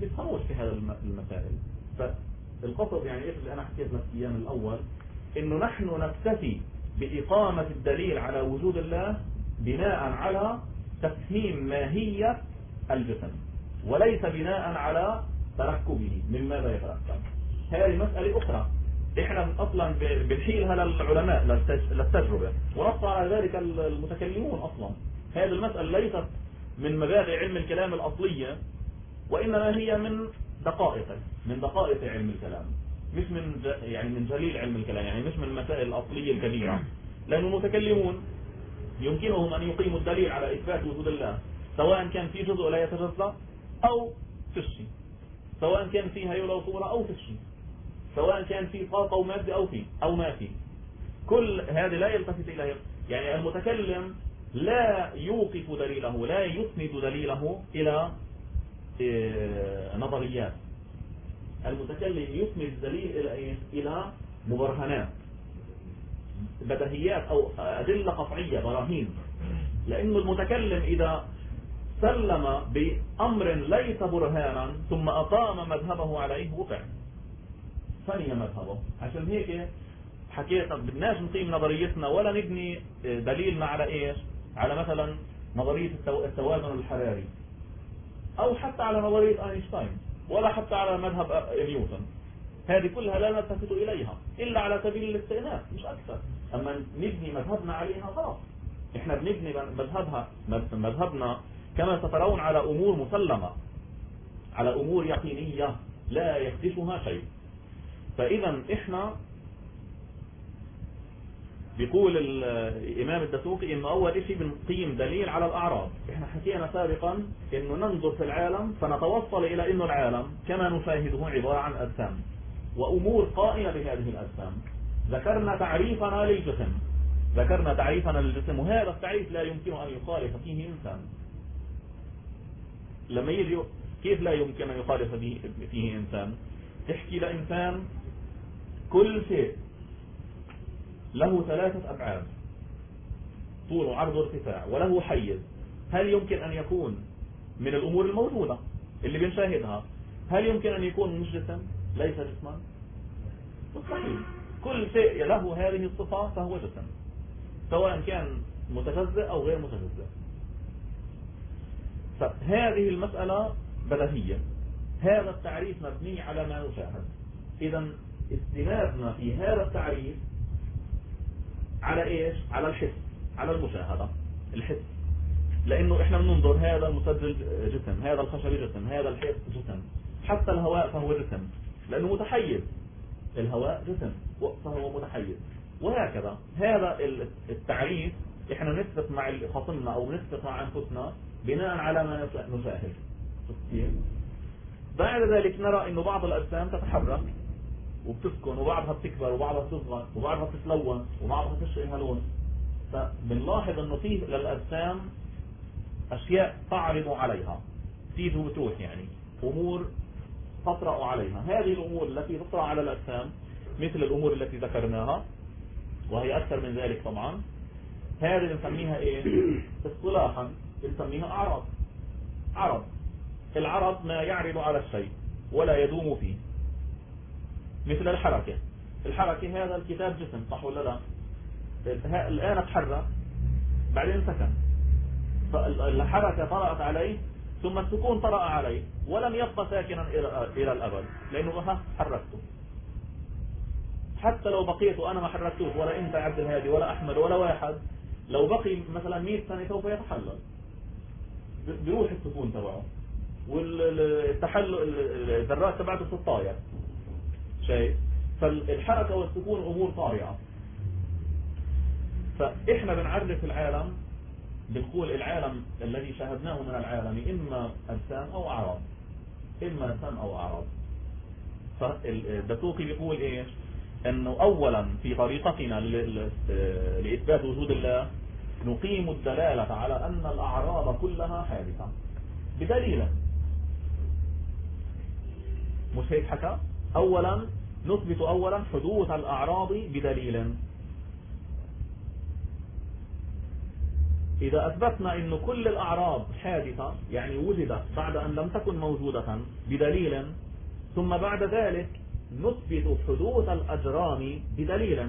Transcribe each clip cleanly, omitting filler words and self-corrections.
بيفهموش في هذه المسائل. فالقصد يعني ايش اللي انا حكيت لك اياه من الاول، انه نحن نكتفي باقامة الدليل على وجود الله بناء على تفهيم ماهية الجسم، وليس بناء على تركبه من ماذا يتركب. هذه مسألة أخرى احنا اصلا بنحيلها للعلماء للتجربة، ونص على ذلك المتكلمون اصلا. هذه المسألة ليست من مبادئ علم الكلام الأصلية، وإنما هي من دقائق علم الكلام، مش من جليل علم الكلام، يعني مش من المسائل الأصلية الكبيرة. لأن المتكلمون يمكنهم أن يقيموا الدليل على إثبات وجود الله، سواء كان في جزء لا يتجزأ أو في الشيء، سواء كان في هيولة وصورة أو في الشيء، سواء كان في طاقة ومادة أو ما في. كل هذه لا يلتفت إليها. يعني المتكلم لا يوقف دليله، لا يسند دليله إلى نظريات. المتكلم يسند الدليل إلى إلى مبرهنات، بديهيات أو أدلة قطعية، براهين. لأن المتكلم إذا سلم بأمر ليس برهانا ثم أقام مذهبه عليه وقع، ثاني مذهبه. عشان هيك حكيت بدناش نقيم نظريتنا ولا نبني دليلنا على ايش، على مثلا نظرية التوازن الحراري، او حتى على نظرية اينشتاين، ولا حتى على مذهب نيوتن. هذه كلها لا نلتفت اليها الا على سبيل الاستئناس مش اكثر. اما نبني مذهبنا عليها خلاص، احنا بنبني مذهبنا كما سترون على امور مسلمة، على امور يقينية لا يخدشها شيء. فاذا احنا بيقول الإمام الدسوقي إنه أول شيء بنقيم دليل على الأعراض. إحنا حكينا سابقا إنه ننظر في العالم فنتوصل إلى إنه العالم كما نشاهده عبارة عن أجسام وأمور قائمة بهذه الأجسام. ذكرنا تعريفنا للجسم، وهذا التعريف لا يمكن أن يخالف فيه إنسان. لما يجي كيف لا يمكن أن يخالف فيه إنسان؟ تحكي لإنسان كل شيء له 3 أبعاد، طول وعرض وارتفاع، وله حيز، هل يمكن أن يكون من الأمور الموجودة اللي بنشاهدها؟ هل يمكن أن يكون مش جسم؟ ليس جسما؟ مستحيل. كل شيء له هذه الصفة فهو جسم، سواء كان متجزئ أو غير متجزئ. فهذه المسألة بديهية، هذا التعريف مبني على ما نشاهد. إذا استنادنا في هذا التعريف على ايش؟ على الحس، على المشاهدة، الحس. لانه احنا بننظر هذا المسجل جسم، هذا الخشب جسم، هذا الحس جسم، حتى الهواء فهو جسم لانه متحيز، الهواء جسم فهو متحيز، وهكذا. هذا التعريف احنا نثبت مع خصمنا او نثبت مع انفسنا بناء على ما نشاهد. بعد ذلك نرى انه بعض الاجسام تتحرك وبتسكن، وبعضها بتكبر، وبعضها بتصغر، وبعضها بتتلون، وبعضها تشقها لون. فبنلاحظ انه فيه للاجسام اشياء تعرض عليها، تيجي وتروح، يعني امور تطرأ عليها. هذه الامور التي تطرأ على الاجسام مثل الامور التي ذكرناها، وهي اكثر من ذلك طبعا، هذه نسميها ايه اصطلاحا؟ نسميها اعراض. العرض ما يعرض على الشيء ولا يدوم فيه، مثل الحركة. هذا الكتاب جسم، صح ولا لا؟ الآن اتحرك بعدين سكن، فالحركة طرأت عليه ثم السكون طرأ عليه ولم يبقى ساكنا إلى الأبد، لأنه حركته. حتى لو بقيت وأنا ما حركتوش، ولا أنت عبد الهادي ولا أحمد ولا واحد، لو بقي مثلا 100 سنة سوف يتحلل، بيروح السكون تبعه، والتحلل الذرات تبعته تتطاير شيء. فالحركة والسكون أمور طارئة. فإحنا بنعرف العالم، بنقول العالم الذي شاهدناه من العالم إما أجسام أو أعراض، فالدسوقي بيقول إيش؟ أنه أولا في طريقتنا لإثبات وجود الله نقيم الدلالة على أن الأعراض كلها حادثة بدليل. مش هيك حكى؟ نثبت أولا حدوث الأعراض بدليل. إذا أثبتنا أن كل الأعراض حادثة يعني وجدت بعد أن لم تكن موجودة بدليل، ثم بعد ذلك نثبت حدوث الأجرام بدليل،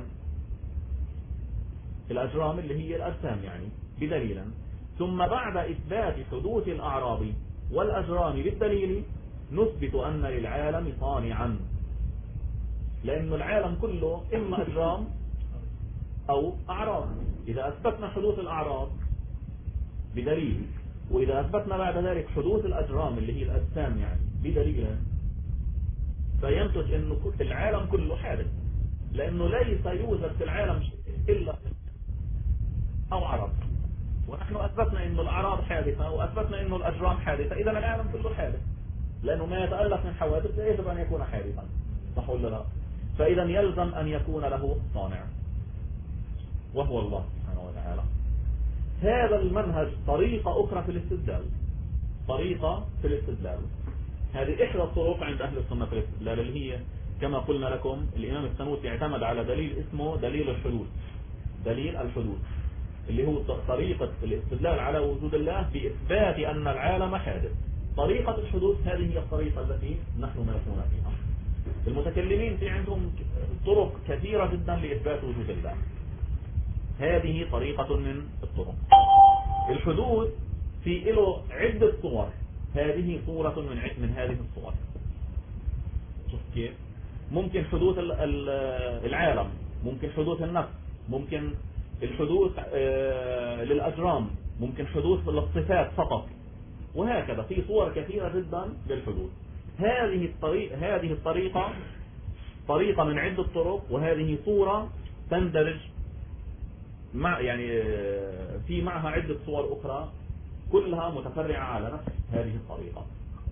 الأجرام اللي هي الأجسام يعني بدليل، ثم بعد إثبات حدوث الأعراض والأجرام بالدليل نثبت أن للعالم صانعا، لأن العالم كله إما أجرام أو أعراض. إذا أثبتنا حدوث الأعراض بدليل، وإذا أثبتنا بعد ذلك حدوث الأجرام اللي هي الأجسام يعني بدليل، فينتج أن العالم كله حادث، لأنه ليس يوجد في العالم شيء إلا أو عرض، ونحن أثبتنا أن الأعراض حادثة وأثبتنا أن الأجرام حادثة، إذا العالم كله حادث، لأنه ما يتألف من حوادث يجب أن يكون حادثا، صح ولا لا؟ فإذا يلزم أن يكون له صانع وهو الله سبحانه وتعالى. هذا المنهج طريقة أخرى في الاستدلال، طريقة في الاستدلال، هذه إحدى الطرق عند أهل السنة في الاستدلال، اللي هي كما قلنا لكم الإمام السنوسي اعتمد على دليل اسمه دليل الحدوث، دليل الحدوث اللي هو طريقة الاستدلال على وجود الله بإثبات أن العالم حادث. طريقة الحدوث هذه هي الطريقة التي نحن ماشون فيها. المتكلمين في عندهم طرق كثيرة جدا لإثبات وجود الله، هذه طريقة من الطرق. الحدوث في له عدة صور، هذه صورة من هذه الصور. شوف كيف؟ ممكن حدوث العالم، ممكن حدوث النفس، ممكن الحدوث للأجرام، ممكن حدوث للصفات فقط، وهكذا في صور كثيرة جدا للحدوث. هذه الطريقة طريقة من عدة طرق، وهذه صورة تندرج مع يعني في معها عدة صور أخرى كلها متفرعة على نفس هذه الطريقة.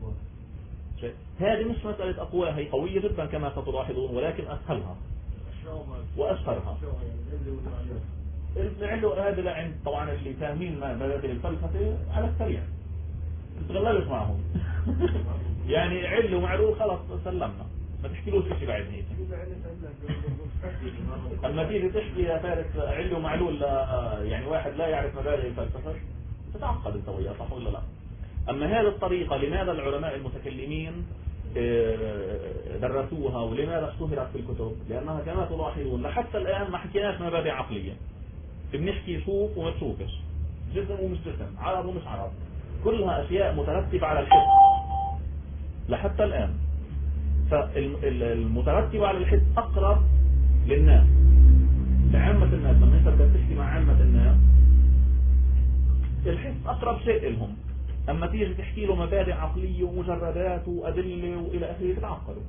هذه مش مسألة أقوى، هي قوية جدا كما ستلاحظون، ولكن أسهلها وأشهرها. هذا عند طبعا اللي فاهمين مبادئ الفلسفة على السريع تتغلبش معهم يعني عل ومعلول خلاص سلمنا، ما تحكيلوش شيء بعد هيك. اما تيجي تحكي يا فارس عل ومعلول يعني واحد لا يعرف مبادئ الفلسفة تتعقد انت وياه، صح ولا لا؟ اما هذه الطريقة لماذا العلماء المتكلمين درسوها ولماذا اشتهرت في الكتب؟ لانها كما تلاحظون لحتى الان ما حكيناش مبادئ عقلية، بنحكي شوف وما تشوفش، جسم ومش جسم، عرب ومش عرب، كلها اشياء مترتبة على الحس لحتى الان. فالمترتبة على الحس اقرب للناس، لعامة الناس. لما انت بدك تحكي مع عامة الناس الحس اقرب شيء لهم، اما تيجي تحكي له مبادئ عقلية ومجردات وادلة والى اخره تتعقدوا.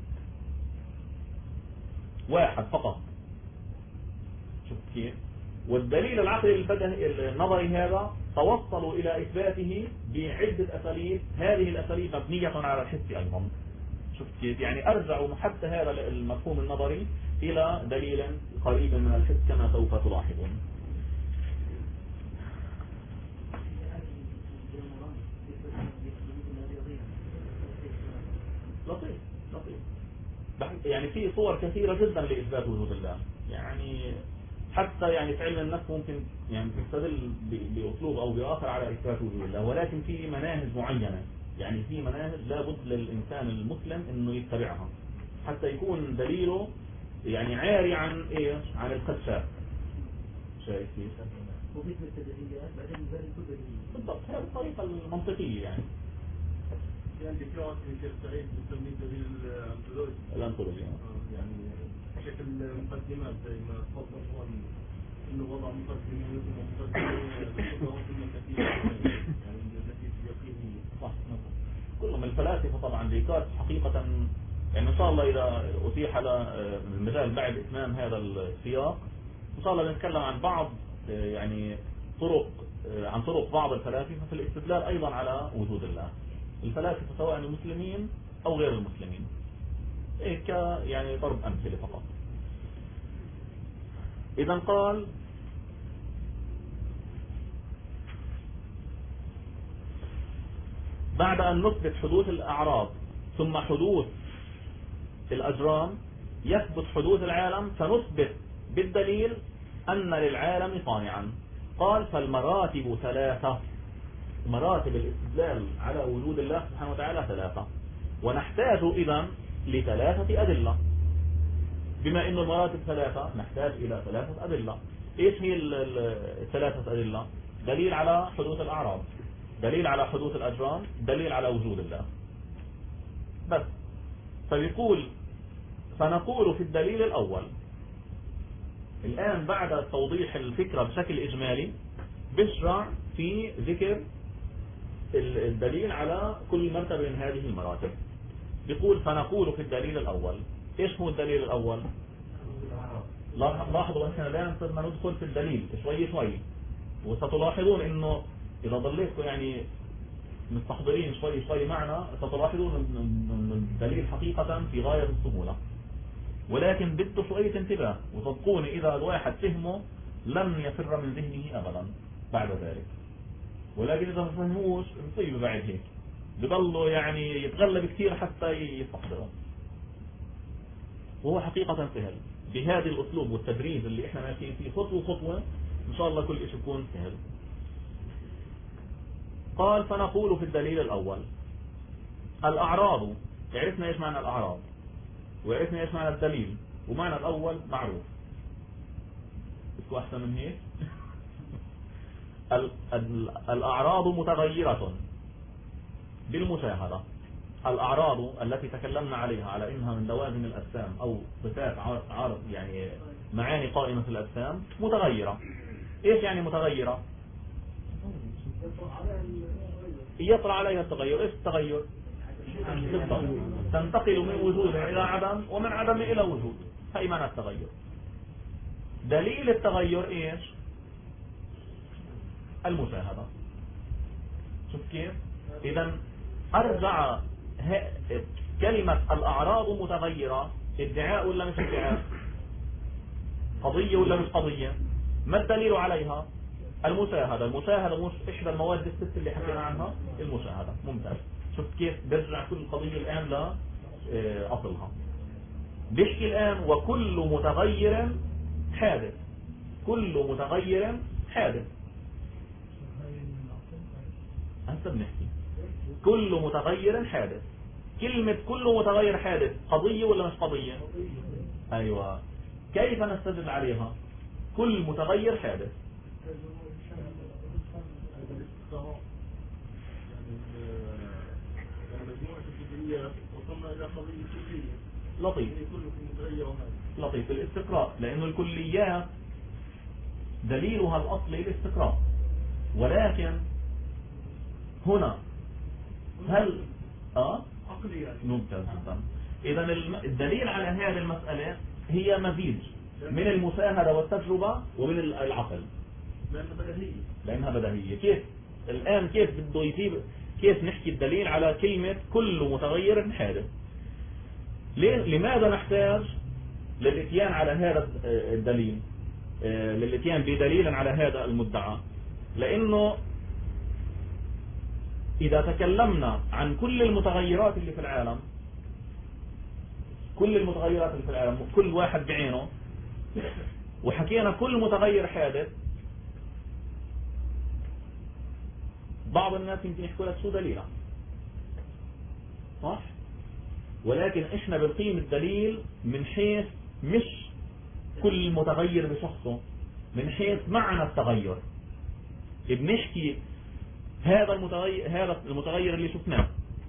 واحد فقط. شوف كيف؟ والدليل العقلي النظري هذا توصلوا الى اثباته بعدة اساليب، هذه الاساليب مبنية على الحس ايضا. شوف كيف؟ يعني ارجعوا حتى هذا المفهوم النظري الى دليل قريب من الحس كما سوف تلاحظون. لطيف لطيف. يعني في صور كثيرة جدا لإثبات وجود الله، يعني حتى يعني في علم النفس ممكن يعني تستدل بأسلوب أو بآخر على إثبات وجود الله، ولكن في مناهج معينة، يعني في مناهج لابد للإنسان المسلم إنه يتبعها حتى يكون دليله يعني عاري عن إيه؟ عن الخدشات. شايف كيف؟ وباسم التدريجات بعدين بالضبط، هذه الطريقة المنطقية يعني. يعني دكتور في الصعيد بنسميه دليل الأنطولوجي يعني بشكل مقدمات زي ما تفضل انه وضع مقدمين ومقدمات كثيرة يعني نتيجة يقينية. صح. كلهم الفلاسفة طبعا ديكارت حقيقة يعني ان شاء الله اذا اتيح على المجال بعد اتمام هذا السياق ان شاء الله نتكلم عن بعض يعني طرق بعض الفلاسفة في الاستدلال ايضا على وجود الله، الفلاسفة سواء المسلمين او غير المسلمين، ك يعني ضرب امثله فقط. اذا قال بعد ان نثبت حدوث الاعراض ثم حدوث الأجرام يثبت حدوث العالم، فنثبت بالدليل أن للعالم صانعا. قال فالمراتب ثلاثة، مراتب الاستدلال على وجود الله سبحانه وتعالى ثلاثة، ونحتاج إذن لثلاثة أدلة. بما أن المراتب ثلاثة نحتاج إلى ثلاثة أدلة. إيش هي الثلاثة أدلة؟ دليل على حدوث الأعراض، دليل على حدوث الأجرام، دليل على وجود الله. بس فيقول فنقول في الدليل الأول. الآن بعد توضيح الفكرة بشكل إجمالي بشرع في ذكر الدليل على كل مرتبة من هذه المراتب. يقول فنقول في الدليل الأول. إيش هو الدليل الأول؟ لاحظوا احنا الآن صرنا ندخل في الدليل شوي شوي، وستلاحظون انه اذا ضليتكم يعني مستحضرين شوي شوي معنا ستلاحظون ان الدليل حقيقة في غاية السهولة، ولكن بده شوية انتباه. وصدقوني اذا الواحد فهمه لن يفر من ذهنه ابدا بعد ذلك، ولكن اذا ما فهموش نصيب بعد هيك بضلوا يعني يتغلب كثير حتى يستحضره. وهو حقيقة سهل بهذا الأسلوب والتدريب اللي احنا ماشيين فيه خطوة خطوة إن شاء الله كل شيء يكون سهل. قال فنقول في الدليل الأول الأعراض. عرفنا إيش معنى الأعراض، وعرفنا إيش معنى الدليل، ومعنى الأول معروف. اسمه أحسن من هيك. الأعراض متغيرة بالمشاهدة. الأعراض التي تكلمنا عليها على إنها من لوازم الأجسام أو صفات عارض يعني معاني قائمة في الأجسام متغيرة. إيش يعني متغيرة؟ يطرأ عليها التغير. إيش التغير؟ تنتقل من وجود إلى عدم ومن عدم إلى وجود. هي معنى التغير. دليل التغير إيش؟ المشاهدة. شوف كيف؟ إذا أرجع كلمة الأعراض متغيرة ادعاء ولا مش ادعاء؟ قضية ولا مش قضية؟ ما الدليل عليها؟ المشاهدة. المشاهدة مش إحدى المواد الست اللي حكينا عنها؟ المشاهدة. ممتاز. شوف كيف برجع كل قضية الآن لأصلها. بيحكي الآن وكل متغير حادث. كل متغير حادث. هسه بنحكي كل متغير حادث. كلمة كل متغير حادث قضية ولا مش قضية؟ أيوة. كيف نستدل عليها؟ كل متغير حادث. لطيف. لطيف الاستقراء، لأنه الكليات دليلها الأصلي الاستقراء، ولكن هنا هل عقلي يعني. ممتاز جدا. إذا الدليل على هذه المسألة هي مزيج من المشاهدة والتجربة ومن العقل، لأنها بديهية. كيف الآن كيف بده يجيب، كيف نحكي الدليل على كلمة كل متغير حادث؟ لماذا نحتاج للاتيان على هذا الدليل، للاتيان بدليل على هذا المدعى؟ لأنه إذا تكلمنا عن كل المتغيرات اللي في العالم، كل المتغيرات اللي في العالم كل واحد بعينه، وحكينا كل متغير حادث، بعض الناس يمكن يحكوا لك شو دليله، صح؟ ولكن احنا بنقيم الدليل من حيث مش كل متغير بشخصه، من حيث معنى التغير. بنحكي هذا المتغير اللي شفناه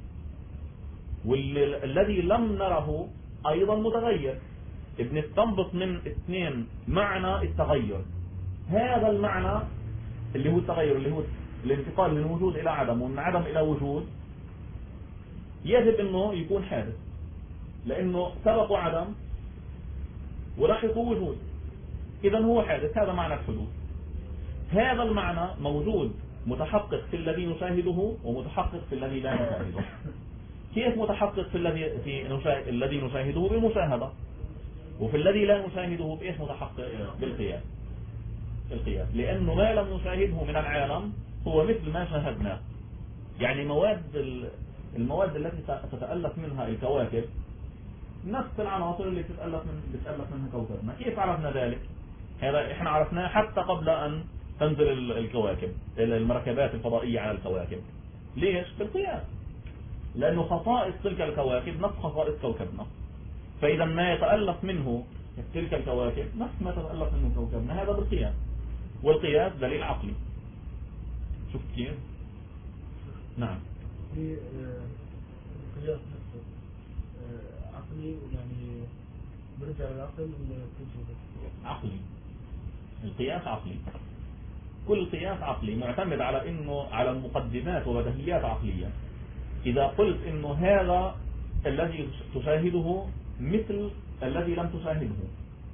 والذي لم نره ايضا متغير، بنستنبط من اثنين معنى التغير. هذا المعنى اللي هو التغير، اللي هو الانتقال من وجود الى عدم ومن عدم الى وجود، يجب انه يكون حادث، لانه سبقوا عدم ولحقوا وجود، اذا هو حادث. هذا معنى الحدوث. هذا المعنى موجود متحقق في الذي نشاهده ومتحقق في الذي لا نشاهده. كيف متحقق في الذي نشاهده؟ بالمشاهدة. وفي الذي لا نشاهده بإيش متحقق؟ بالقياس. القياس، لأنه ما لم نشاهده من العالم هو مثل ما شاهدناه. يعني المواد التي تتألف منها الكواكب نفس العناصر اللي تتألف منها كوكبنا. كيف عرفنا ذلك؟ هذا احنا عرفناه حتى قبل أن تنزل الكواكب، المركبات الفضائية على الكواكب. ليش؟ بالقياس، لأنه خصائص تلك الكواكب نفس خصائص كوكبنا، فإذا ما يتألف منه تلك الكواكب نفس ما تتألف منه كوكبنا، هذا بالقياس، والقياس دليل عقلي. شفت كيف؟ نعم. في القياس نفسه عقلي، يعني برجع للعقل عقلي، القياس عقلي، كل قياس عقلي معتمد على انه على المقدمات وبديهيات عقلية. اذا قلت انه هذا الذي تشاهده مثل الذي لم تشاهده،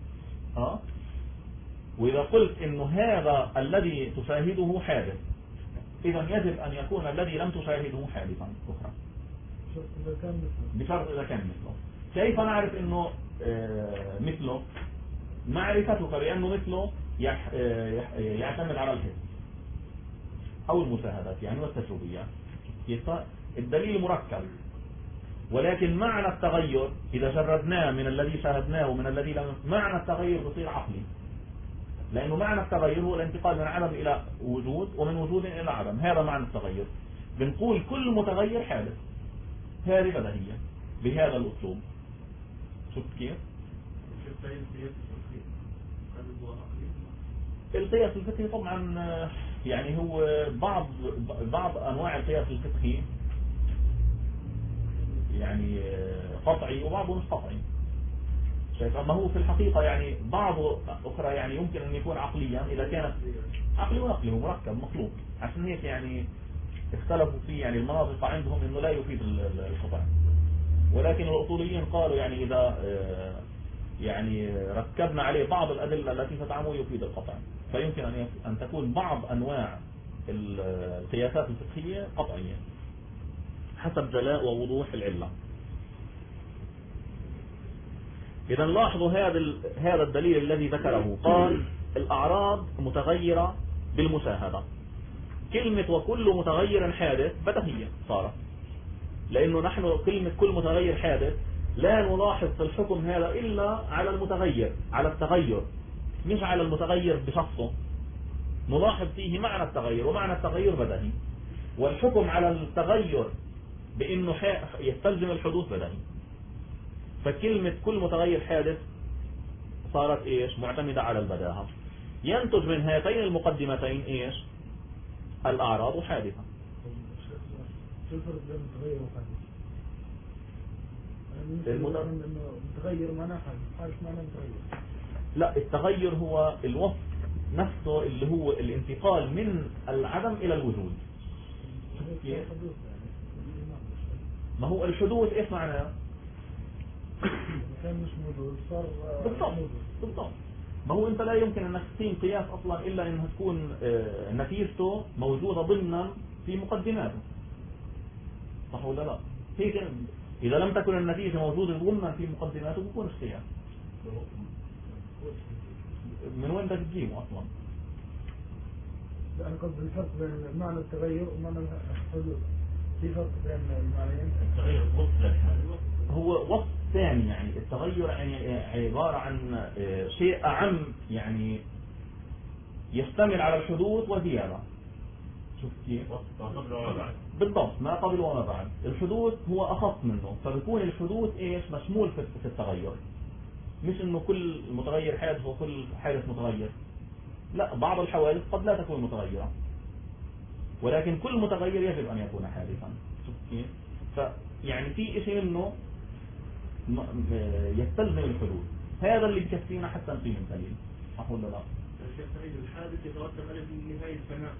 واذا قلت انه هذا الذي تشاهده حادث، اذا يجب ان يكون الذي لم تشاهده حادثا اخرى بشرط اذا كان مثله. كيف نعرف انه مثله؟ معرفتك بانه مثله يعتمد على الحس او المشاهدات يعني والتجربيات. الدليل مركب، ولكن معنى التغير إذا جردناه من الذي شاهدناه ومن الذي لم، معنى التغير بصير عقلي، لأنه معنى التغير هو الانتقال من عدم إلى وجود ومن وجود إلى عدم. هذا معنى التغير. بنقول كل متغير حادث، هذه بديهية بهذا الأسلوب. شفت كيف؟ القياس الفقهي طبعا يعني هو بعض أنواع القياس الفقهي يعني قطعي وبعضه مش قطعي. شايف؟ أما هو في الحقيقة يعني بعضه أخرى يعني يمكن أن يكون عقليا إذا كانت عقلي ونقلي، هو مركب مخلوق. عشان هيك يعني اختلفوا فيه، يعني المناطق عندهم إنه لا يفيد القطع، ولكن الأصوليين قالوا يعني إذا يعني ركبنا عليه بعض الأدلة التي تدعمه يفيد القطع، فيمكن أن تكون بعض أنواع القياسات الفقهية قطعية حسب جلاء ووضوح العلة. إذا لاحظوا هذا الدليل الذي ذكره، قال الأعراض متغيرة بالمشاهدة. كلمة وكل متغير حادث بديهية صارت، لأنه نحن كلمة كل متغير حادث لا نلاحظ في الحكم هذا إلا على المتغير، على التغير، مش على المتغير بشخصه. نلاحظ فيه معنى التغير، ومعنى التغير بديهي، والحكم على التغير بأنه يستلزم الحدوث بديهي. فكلمة كل متغير حادث صارت إيش؟ معتمدة على البداهة. ينتج من هاتين المقدمتين إيش؟ الأعراض حادثة. شو الفرق بين المتغير وحادث؟ المتغير معناه حادث معناه متغير. لا، التغير هو الوصف نفسه اللي هو الانتقال من العدم إلى الوجود. ما هو الحدوث إيش معناه؟ كان مش موجود صار بالضبط. ما هو انت لا يمكن انك تقيم قياس اصلا الا انها تكون نتيجته موجودة ضمنا في مقدماته، صح ولا لا؟ هيك اذا لم تكن النتيجة موجودة ضمنا في مقدماته بيكون قياس. من وين بدك تجيبه اصلا؟ انا قصدي الفرق بين معنى التغير ومعنى الحدوث. في فرق بين المعنيين. التغير هو وصف ثاني، يعني التغير يعني عبارة عن شيء أعم، يعني يشتمل على الحدوث وزيادة. شوف كيف؟ بالضبط، ما قبل وما بعد. الحدوث هو أخص منه، فبيكون الحدوث إيش؟ مشمول في التغير، مش إنه كل متغير حادث وكل حادث متغير. لا، بعض الحوادث قد لا تكون متغيرة، ولكن كل متغير يجب أن يكون حادثا. شوف كيف؟ فيعني في شيء منه يستلزم الحدوث. هذا اللي بكفينا حتى نقيم الدليل، صح ولا لا؟ الشيخ سعيد، الحادث يترتب عليه نهاية الفناء.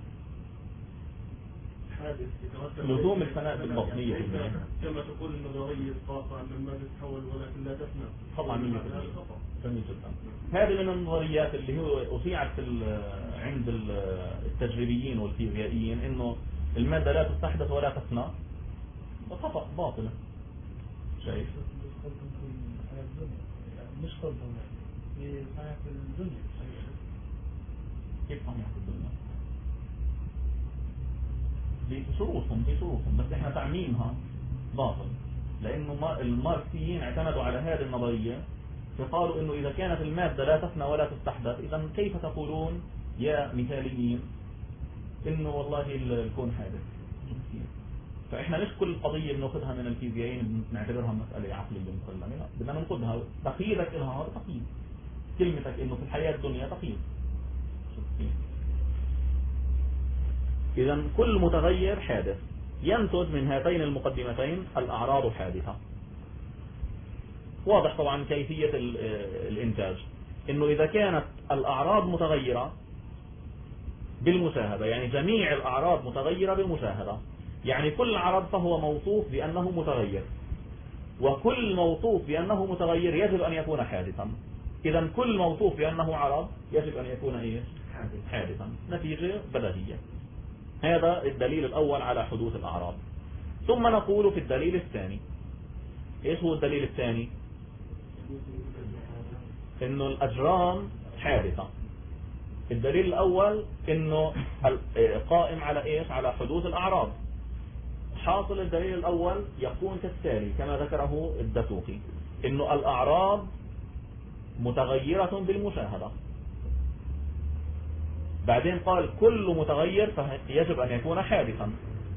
الحادث يترتب لزوم الفناء بالضبط 100%. كما تقول انه ضروري طاقة لما تتحول ولكن لا تفنى. طبعا 100%. هذه من النظريات اللي هو أشيعت عند التجريبيين والفيزيائيين انه المادة لا تستحدث ولا تفنى. خطأ باطلة. شايف؟ مش قصدهم في صحيح في الدنيا. كيف صحيح في الدنيا؟ في شروطهم بس احنا تعميمها باطل، لانه الماركسيين اعتمدوا على هذه النظرية، فقالوا انه اذا كانت المادة لا تفنى ولا تستحدث، اذا كيف تقولون يا مثاليين انه والله الكون حادث. فاحنا مش كل قضية بناخذها من الفيزيائيين نعتبرها مسألة عقلية مسلمة، لا، بدنا ناخذها تقييدك لها هذا تقييد، كلمتك انه في الحياة الدنيا تقييد. اذا كل متغير حادث، ينتج من هاتين المقدمتين الأعراض حادثة. واضح طبعا كيفية الإنتاج، إنه إذا كانت الأعراض متغيرة بالمشاهدة، يعني جميع الأعراض متغيرة بالمشاهدة، يعني كل عرض فهو موصوف بأنه متغير، وكل موصوف بأنه متغير يجب أن يكون حادثا. إذا كل موصوف بأنه عرض يجب أن يكون إيه؟ حادثا. نتيجة بديهية. هذا الدليل الأول على حدوث الأعراض. ثم نقول في الدليل الثاني، إيش هو الدليل الثاني؟ إنه الأجرام حادثة. الدليل الأول إنه قائم على إيش؟ على حدوث الأعراض. حاصل الدليل الأول يكون كالتالي كما ذكره الدسوقي، إنه الأعراض متغيرة بالمشاهدة. بعدين قال كل متغير فيجب أن يكون حادثا،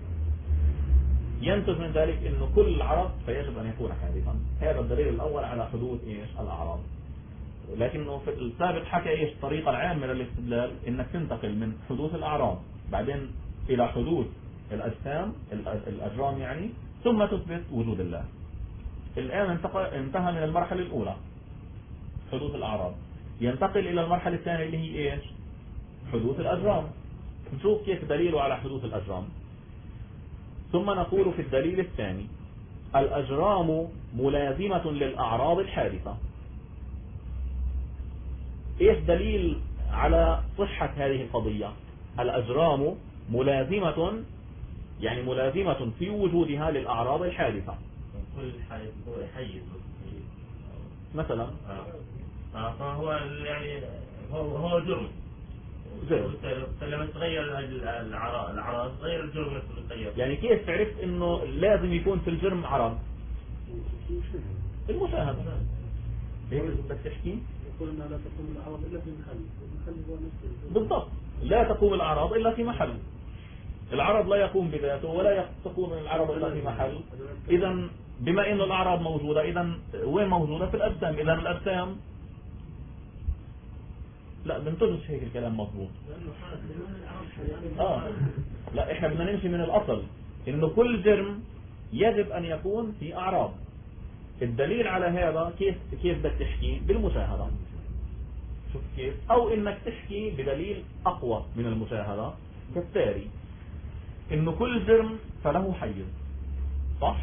ينتج من ذلك إنه كل عرض فيجب أن يكون حادثا. هذا الدليل الأول على حدوث إيش؟ الأعراض. لكنه في السابق حكى إيش؟ الطريقة العامة للاستدلال إنك تنتقل من حدوث الأعراض بعدين إلى حدوث الأجسام الأجرام يعني، ثم تثبت وجود الله. الآن انتهى من المرحلة الأولى حدوث الأعراض، ينتقل إلى المرحلة الثانية اللي هي إيش؟ حدوث الأجرام. نشوف كيف دليله على حدوث الأجرام. ثم نقول في الدليل الثاني الأجرام ملازمة للأعراض الحادثة. إيش دليل على صحة هذه القضية؟ الأجرام ملازمة، يعني ملازمة في وجودها للأعراض الحادثة. كل حيز مثلا فهو يعني هو جرم. لما تغير الأعراض تغير الجرم نفسه تغير. يعني كيف عرفت انه لازم يكون في الجرم عرض؟ المشاهدة. هيك بدك تحكي؟ يقول انها لا تقوم الاعراض الا في محل، المحل هو نفسه. بالضبط، لا تقوم الأعراض إلا في محل. العرض لا يقوم بذاته ولا تقوم الأعراض إلا في محل. إذا بما إنه الأعراض موجودة، إذا وين موجودة؟ في الأجسام. إذا الأجسام لا بنتجش هيك الكلام مضبوط. لا إحنا بدنا نمشي من الأصل إنه كل جرم يجب أن يكون في أعراض. الدليل على هذا كيف بدك تحكي؟ بالمشاهدة. شوف كيف؟ أو إنك تحكي بدليل أقوى من المشاهدة كالتالي، إنه كل جرم فله حيز. صح؟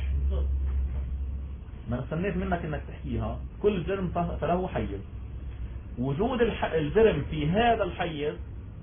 ما استنيت منك إنك تحكيها. كل جرم فله حيز. وجود الجرم في هذا الحيز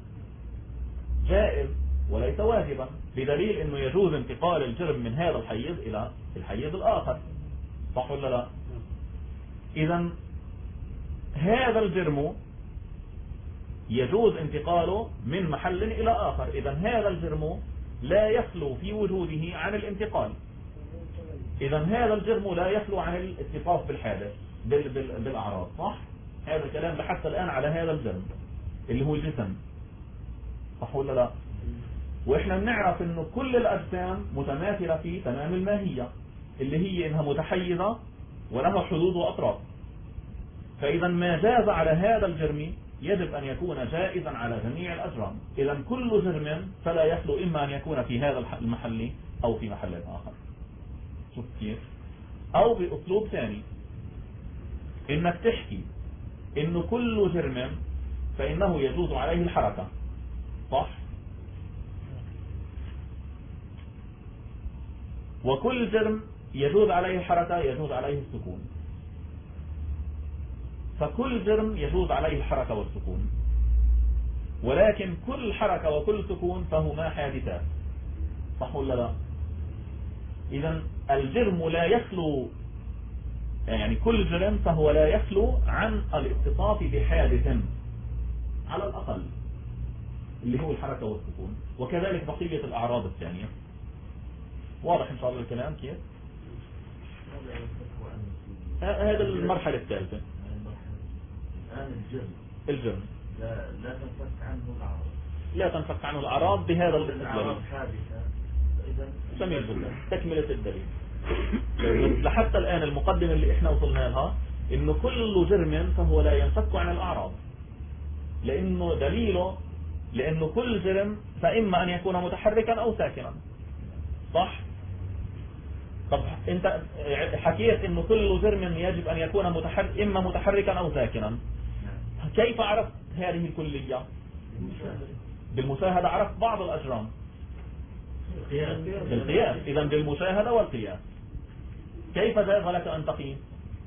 جائز وليس واجبا، بدليل إنه يجوز انتقال الجرم من هذا الحيز إلى الحيز الآخر. صح ولا لا؟ إذا هذا الجرم يجوز انتقاله من محل إلى آخر. إذا هذا الجرم لا يخلو في وجوده عن الانتقال. إذا هذا الجرم لا يخلو عن الاتصاف بالحادث بالأعراض. صح؟ هذا الكلام بحث الآن على هذا الجرم اللي هو الجسم. صح ولا لا؟ وإحنا بنعرف إنه كل الأجسام متماثلة في تمام الماهية، اللي هي إنها متحيزة ولها حدود وأطراف. فإذا ما جاز على هذا الجرم يجب أن يكون جائزا على جميع الأجرام. إذا كل جرم فلا يخلو إما أن يكون في هذا المحل أو في محل آخر. شوف كيف؟ أو بأسلوب ثاني، إنك تحكي إنه كل جرم فإنه يجوز عليه الحركة. صح؟ وكل جرم يجوز عليه الحركة يجوز عليه السكون. فكل جرم يجوز عليه الحركة والسكون، ولكن كل حركة وكل سكون فهما حادثات. صح ولا لا؟ إذا الجرم لا يخلو، يعني كل جرم فهو لا يخلو عن الاتصاف بحادث على الأقل اللي هو الحركة والسكون، وكذلك بقية الأعراض الثانية. واضح إن شاء الله الكلام كيف؟ هذا المرحلة الثالثة. الجرم. لا تنفك عنه الأعراض. لا تنفك عنه الأعراض بهذا الاستدلال. الأعراض حادثة. إذا جميل جدا، تكملة الدليل. لحتى الآن المقدمة اللي احنا وصلنا لها انه كل جرم فهو لا ينفك عن الأعراض، لانه دليله لانه كل جرم فإما ان يكون متحركا او ساكنا. صح؟ طب انت حكيت انه كل جرم يجب ان يكون اما متحركا او ساكنا. كيف عرفت هذه الكلية؟ بالمشاهدة عرفت بعض الأجرام. بالقياس. إذا بالمشاهدة والقياس. كيف جاز لك أن تقيم؟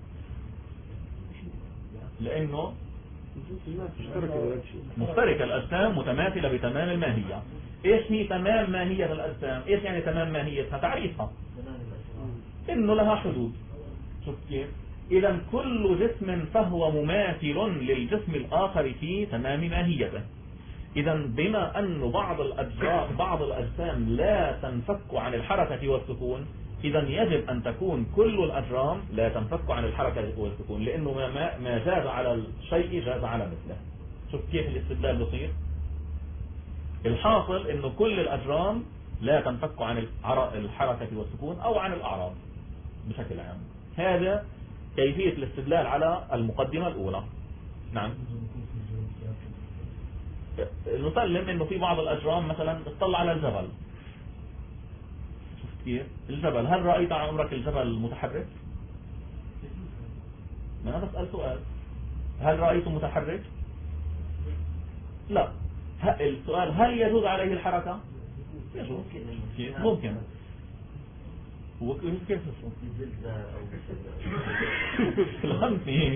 لأنه مشتركة الأجسام متماثلة بتمام الماهية. إيش هي تمام ماهية الأجسام؟ إيش يعني تمام ماهيتها؟ تعريفها إنه لها حدود. شوف كيف؟ إذا كل جسم فهو مماثل للجسم الآخر في تمام ماهيته. إذا بما أن بعض الأجسام لا تنفك عن الحركة والسكون، إذا يجب أن تكون كل الأجرام لا تنفك عن الحركة والسكون، لأنه ما جاز على الشيء جاز على مثله. شوف كيف الاستدلال بصير. الحاصل إنه كل الأجرام لا تنفك عن الحركة والسكون أو عن الأعراض بشكل عام. هذا كيفية الاستدلال على المقدمة الأولى. نعم. نسلم انه في بعض الاجرام مثلا اطلع على الجبل. شفت كيف؟ الجبل، هل رأيت عمرك الجبل متحرك؟ ما انا بسأل سؤال، هل رأيته متحرك؟ لا. السؤال هل يجوز عليه الحركة؟ يجوز. ممكن. وكيف فهمتني.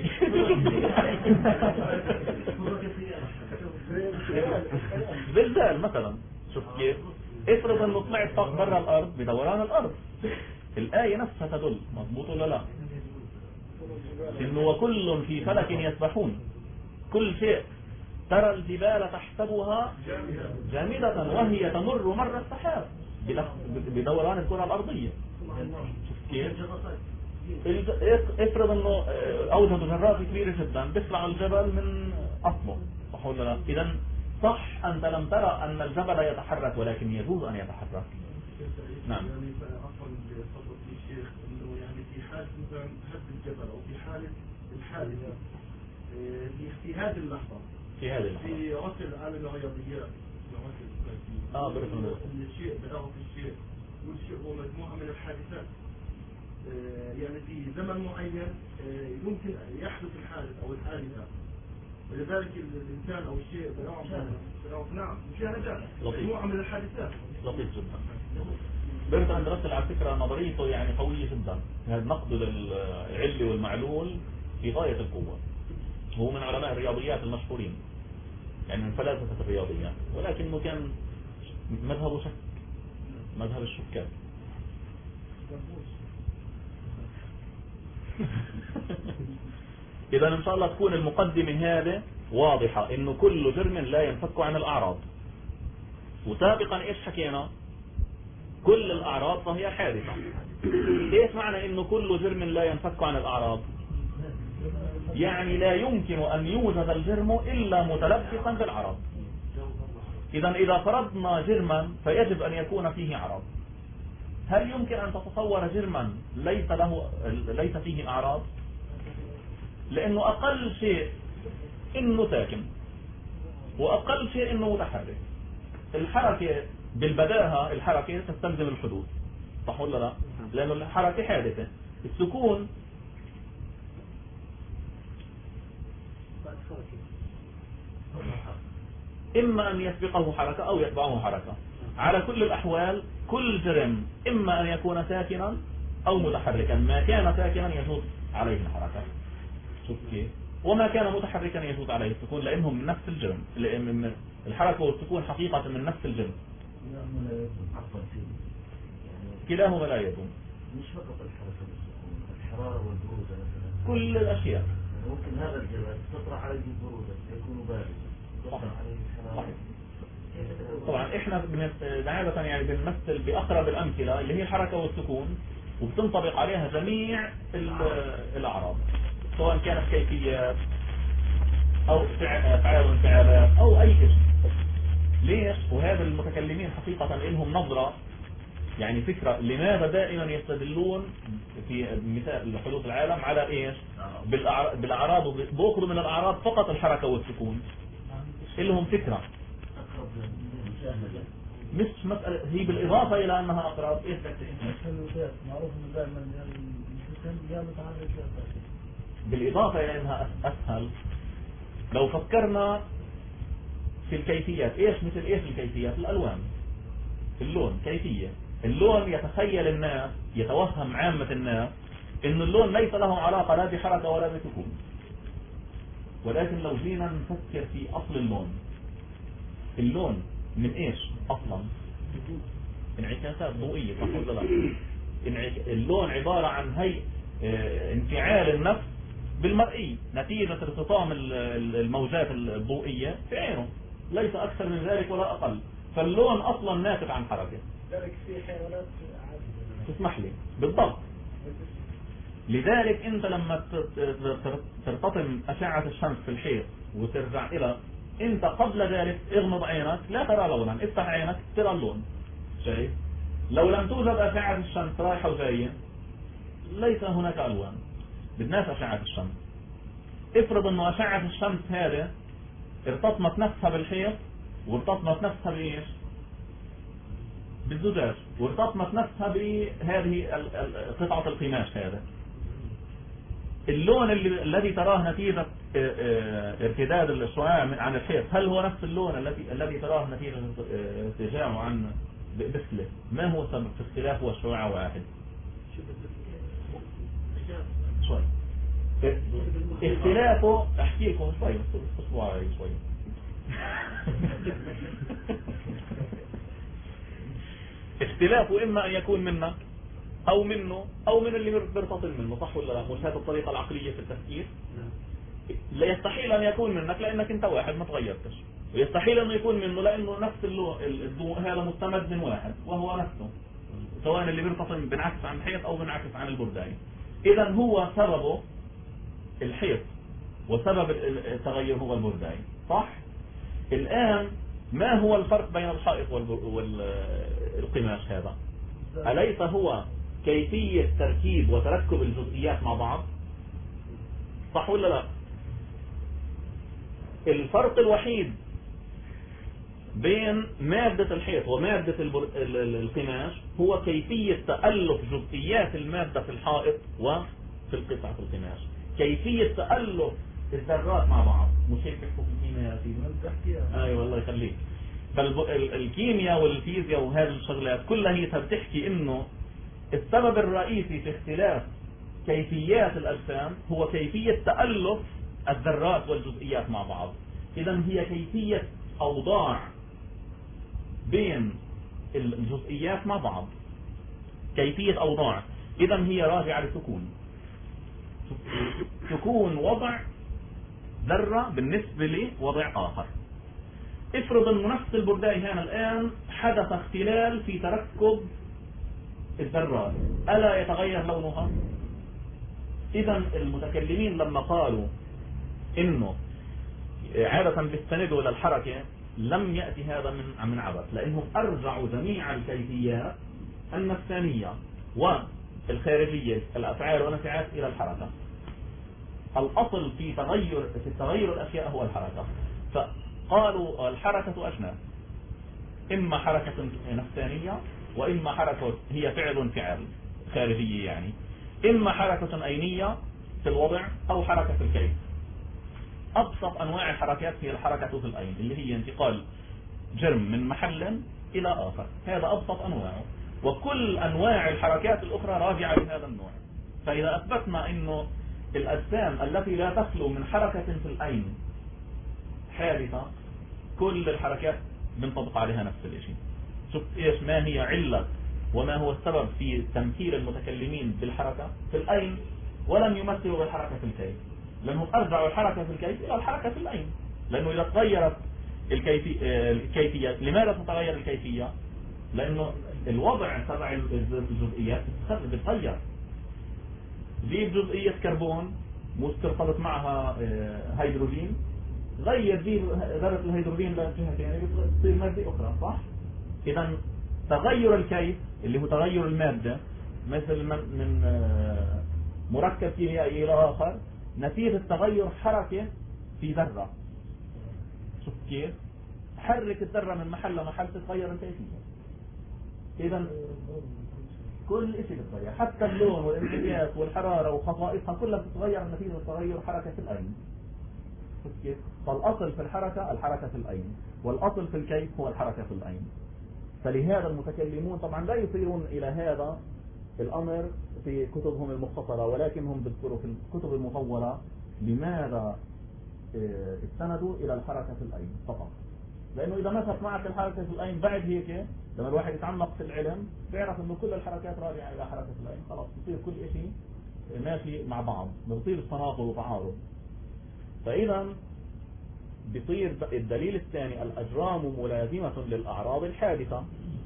زلزال مثلا. شوف كيف؟ افرض انه طلعت برا الارض بدوران الارض، الآية نفسها تدل. مضبوط ولا لا؟ انه وكل في فلك يسبحون. كل شيء ترى الجبال تحسبها جامدة وهي تمر مر السحاب بدوران الكرة الأرضية. شوف كيف؟ افرض انه اوجدوا جرافة كبيرة جدا بيطلع الجبل من اصله. صح ولا لا؟ اذا صح انت لم ترى ان الجبل يتحرك ولكن يجوز ان يتحرك. نعم. يعني اصلا تفضل في الشيخ انه يعني في حالة مثلا هد الجبل او في حالة الحادثة في هذه اللحظة في رسل العالم الرياضيات ان الشيء بلغة الشيء والشيء هو مجموعة من الحادثات. يعني في زمن معين يمكن يحدث الحادث او الحادثة، ولذلك الانسان او الشيء نعم مشاهدات مجموعة من الحادثات. لطيف جدا. برتراند راسل على فكرة نظريته يعني قوية جدا. هذا نقد للعل والمعلول في غاية القوة. هو من علماء الرياضيات المشهورين، يعني من فلاسفة الرياضيات، ولكنه كان مذهبه شك، مذهب الشكاك. إذا إن شاء الله تكون المقدمة هذه واضحة، إنه كل جرم لا ينفك عن الأعراض. وسابقا إيش حكينا؟ كل الأعراض فهي حادثة. إيش معنى إنه كل جرم لا ينفك عن الأعراض؟ يعني لا يمكن أن يوجد الجرم إلا متلبسا بالعرض. إذا فرضنا جرما فيجب أن يكون فيه عرض. هل يمكن أن تتصور جرما ليس فيه أعراض؟ لأنه أقل شيء إنه ساكن، وأقل شيء إنه متحرك. الحركة بالبداهة الحركة تستلزم الحدوث. صح ولا لا؟ لأنه الحركة حادثة. السكون إما أن يسبقه حركة أو يتبعه حركة. على كل الأحوال كل جرم إما أن يكون ساكنا أو متحركا. ما كان ساكنا يجوز عليه الحركة. شوف كيف؟ وما كان متحركا يجوز عليه السكون، لأنهم من نفس الجرم. لأن الحركة والسكون حقيقة من نفس الجرم. كلاهما لا يدوم. مش فقط الحركة والسكون، الحرارة والبرودة مثلا. كل الأشياء. ممكن هذا الجبل تطرح عليه البرودة يكون باردة. صحيح. طبعا احنا عادة يعني بنمثل بأقرب الأمثلة اللي هي الحركة والسكون، وبتنطبق عليها جميع الأعراض، سواء كانت كيفيات أو أفعال وانفعالات أو أي شيء. ليش؟ وهذا المتكلمين حقيقة لهم نظرة يعني فكرة لماذا دائما يستدلون في مثال حدوث العالم على إيش؟ بالأعراض، وبأخذوا من الأعراض فقط الحركة والسكون. لهم فكرة مش مسألة، هي بالإضافة إلى أنها أقرب. إيه معروف إنه دائما الجسم يا متحرك يا ساكن. بالإضافة إلى أنها أسهل. لو فكرنا في الكيفيات، إيش مثل إيش الكيفيات؟ الألوان، اللون كيفية. اللون يتخيل الناس، يتوهم عامة الناس إن اللون ليس له علاقة لا بحركة ولا بسكون. ولكن لو جينا نفكر في أصل اللون من إيش أصلا؟ انعكاسات ضوئية، صح ولا لا؟ اللون عبارة عن هي انفعال النفس بالمرئي نتيجة ارتطام الموجات الضوئية في عينه، ليس أكثر من ذلك ولا أقل. فاللون أصلا ناتج عن حركة. ذلك في حيوانات تسمح لي بالضبط. لذلك أنت لما ترتطم أشعة الشمس في الحيط وترجع إلى، أنت قبل ذلك اغمض عينك لا ترى لونا، افتح عينك ترى اللون. شايف؟ لو لم توجد أشعة الشمس رايحة وجاية ليس هناك ألوان، بدناش أشعة الشمس. افرض أنه أشعة الشمس هذه ارتطمت نفسها بالحيط وارتطمت نفسها بإيش؟ بالزجاج، وارتطمت نفسها بهذه قطعة القماش. هذا اللون الذي تراه نتيجة ارتداد الشعاع عن الحيط، هل هو نفس اللون الذي تراه نتيجة ارتجاعه عن بسلة؟ ما هو سبب في اختلاف؟ هو الشعاع واحد. شوي اختلافه، احكي لكم شوي، اصبروا علي شوي. اختلافه اما ان يكون منك او منه او من اللي بيرتطم منه، صح ولا لا؟ مش هذه الطريقة العقلية في التفكير. لا يستحيل ان يكون منك لانك انت واحد ما تغيرتش، ويستحيل انه يكون منه لانه نفس الضوء هذا مستمد من واحد وهو نفسه، سواء اللي بيرتطم بنعكس عن الحيط او بنعكس عن البرداي. اذا هو سببه الحيط وسبب التغير هو البرداي، صح؟ الآن ما هو الفرق بين الحائط والقماش هذا؟ أليس هو كيفية تركيب وتركب الجزئيات مع بعض؟ صح ولا لا؟ الفرق الوحيد بين مادة الحيط ومادة القماش هو كيفية تألف جزئيات المادة في الحائط وفي القطعة القماش، كيفية تألف الذرات مع بعض. مش هيك بيحكوا في الكيمياء فيه؟ ايوه والله يخليك. فالكيمياء والفيزياء وهذه الشغلات كلها هي بتحكي انه السبب الرئيسي في اختلاف كيفيات الأجسام هو كيفية تألف الذرات والجزئيات مع بعض. إذا هي كيفية أوضاع بين الجزئيات مع بعض، كيفية أوضاع. إذا هي راجعة لسكون، سكون وضع ذرة بالنسبة لوضع آخر. افرض أن نفس البرداي هنا الآن حدث اختلال في تركب الذرات، ألا يتغير لونها؟ إذا المتكلمين لما قالوا إنه عادة بيستندوا إلى الحركة لم يأتي هذا من عبث، لأنهم أرجعوا جميع الكيفيات النفسانية والخارجية الأفعال والانفعالات إلى الحركة. الأصل في تغير الأشياء هو الحركة. فقالوا الحركة أجناس، إما حركة نفسانية وإما حركة هي فعل فعل خارجية، يعني إما حركة أينية في الوضع أو حركة في الكيف. أبسط أنواع الحركات هي الحركة في الأين اللي هي انتقال جرم من محل إلى آخر، هذا أبسط أنواعه، وكل أنواع الحركات الأخرى راجعة لهذا النوع. فإذا أثبتنا أنه الأجسام التي لا تخلو من حركة في الأين حادثة، كل الحركات بنطبق عليها نفس الشيء. شوف إيش ما هي علة وما هو السبب في تمثيل المتكلمين بالحركة في الأين ولم يمثلوا بالحركة في الكيف، لأنهم أرجعوا الحركة في الكيف إلى الحركة في الأين. لأنه إذا تغيرت الكيفية، لماذا تتغير الكيفية؟ لأنه الوضع تبع الجزئيات بتتغير. جيب جزئية كربون مش ترتبط معها هيدروجين، غير دي ذرة الهيدروجين لجهتين بتصير مادة أخرى، صح؟ إذا تغير الكيف اللي هو تغير المادة مثل من مركب كيميائي إلى آخر نتيجة تغير حركة في ذرة. شوف كيف؟ حرك الذرة من محل لمحل تتغير الكيفية. إذا كل شيء بتتغير، حتى اللون والانعكاس والحرارة وخصائصها كلها بتتغير نتيجة تغير حركة الأين. شوف كيف؟ فالأصل في الحركة في الأين، والأصل في الكيف هو الحركة في الأين. فلهذا المتكلمون طبعا لا يصيرون إلى هذا الأمر في كتبهم المختصرة، ولكنهم بيذكروا في الكتب المطولة لماذا استندوا إلى الحركة في الأين فقط. لأنه إذا مشت معك الحركة في الأين بعد هيك لما الواحد يتعمق في العلم بيعرف إنه كل الحركات راجعة إلى حركة الأين، خلاص بصير كل شيء ماشي مع بعض، بصير تناقض وتعارض. فإذا بصير الدليل الثاني الأجرام ملازمة للأعراض الحادثة،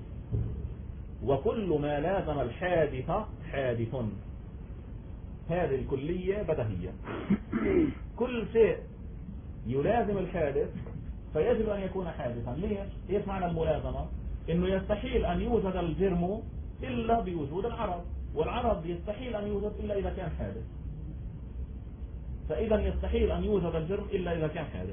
وكل ما لازم الحادثة حادث. هذه الكلية بديهية. كل شيء يلازم الحادث فيجب أن يكون حادثا. ليش؟ ايش معنى الملازمة؟ انه يستحيل ان يوجد الجرم الا بوجود العرض، والعرض يستحيل ان يوجد الا اذا كان حادث. فاذا يستحيل ان يوجد الجرم الا اذا كان حادث.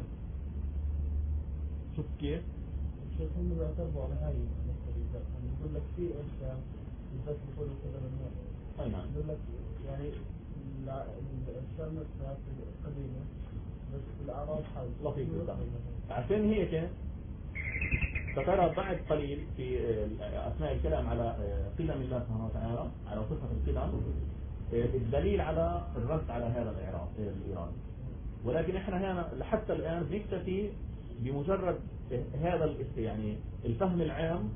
شوف كيف؟ الشيخ هم بيعترضوا على هاي المسألة، يقول لك في اشياء بس يقولوا كذا من اي نعم. يقول لك يعني الاشياء نفسها قديمة بس الأعراض حادثة. لطيف جدا. عشان هيك سترى بعد قليل في أثناء الكلام على قدم الله سبحانه وتعالى على صفة القدم الدليل على الرد على هذا الإيراد. ولكن احنا هنا حتى الآن نكتفي بمجرد هذا يعني الفهم العام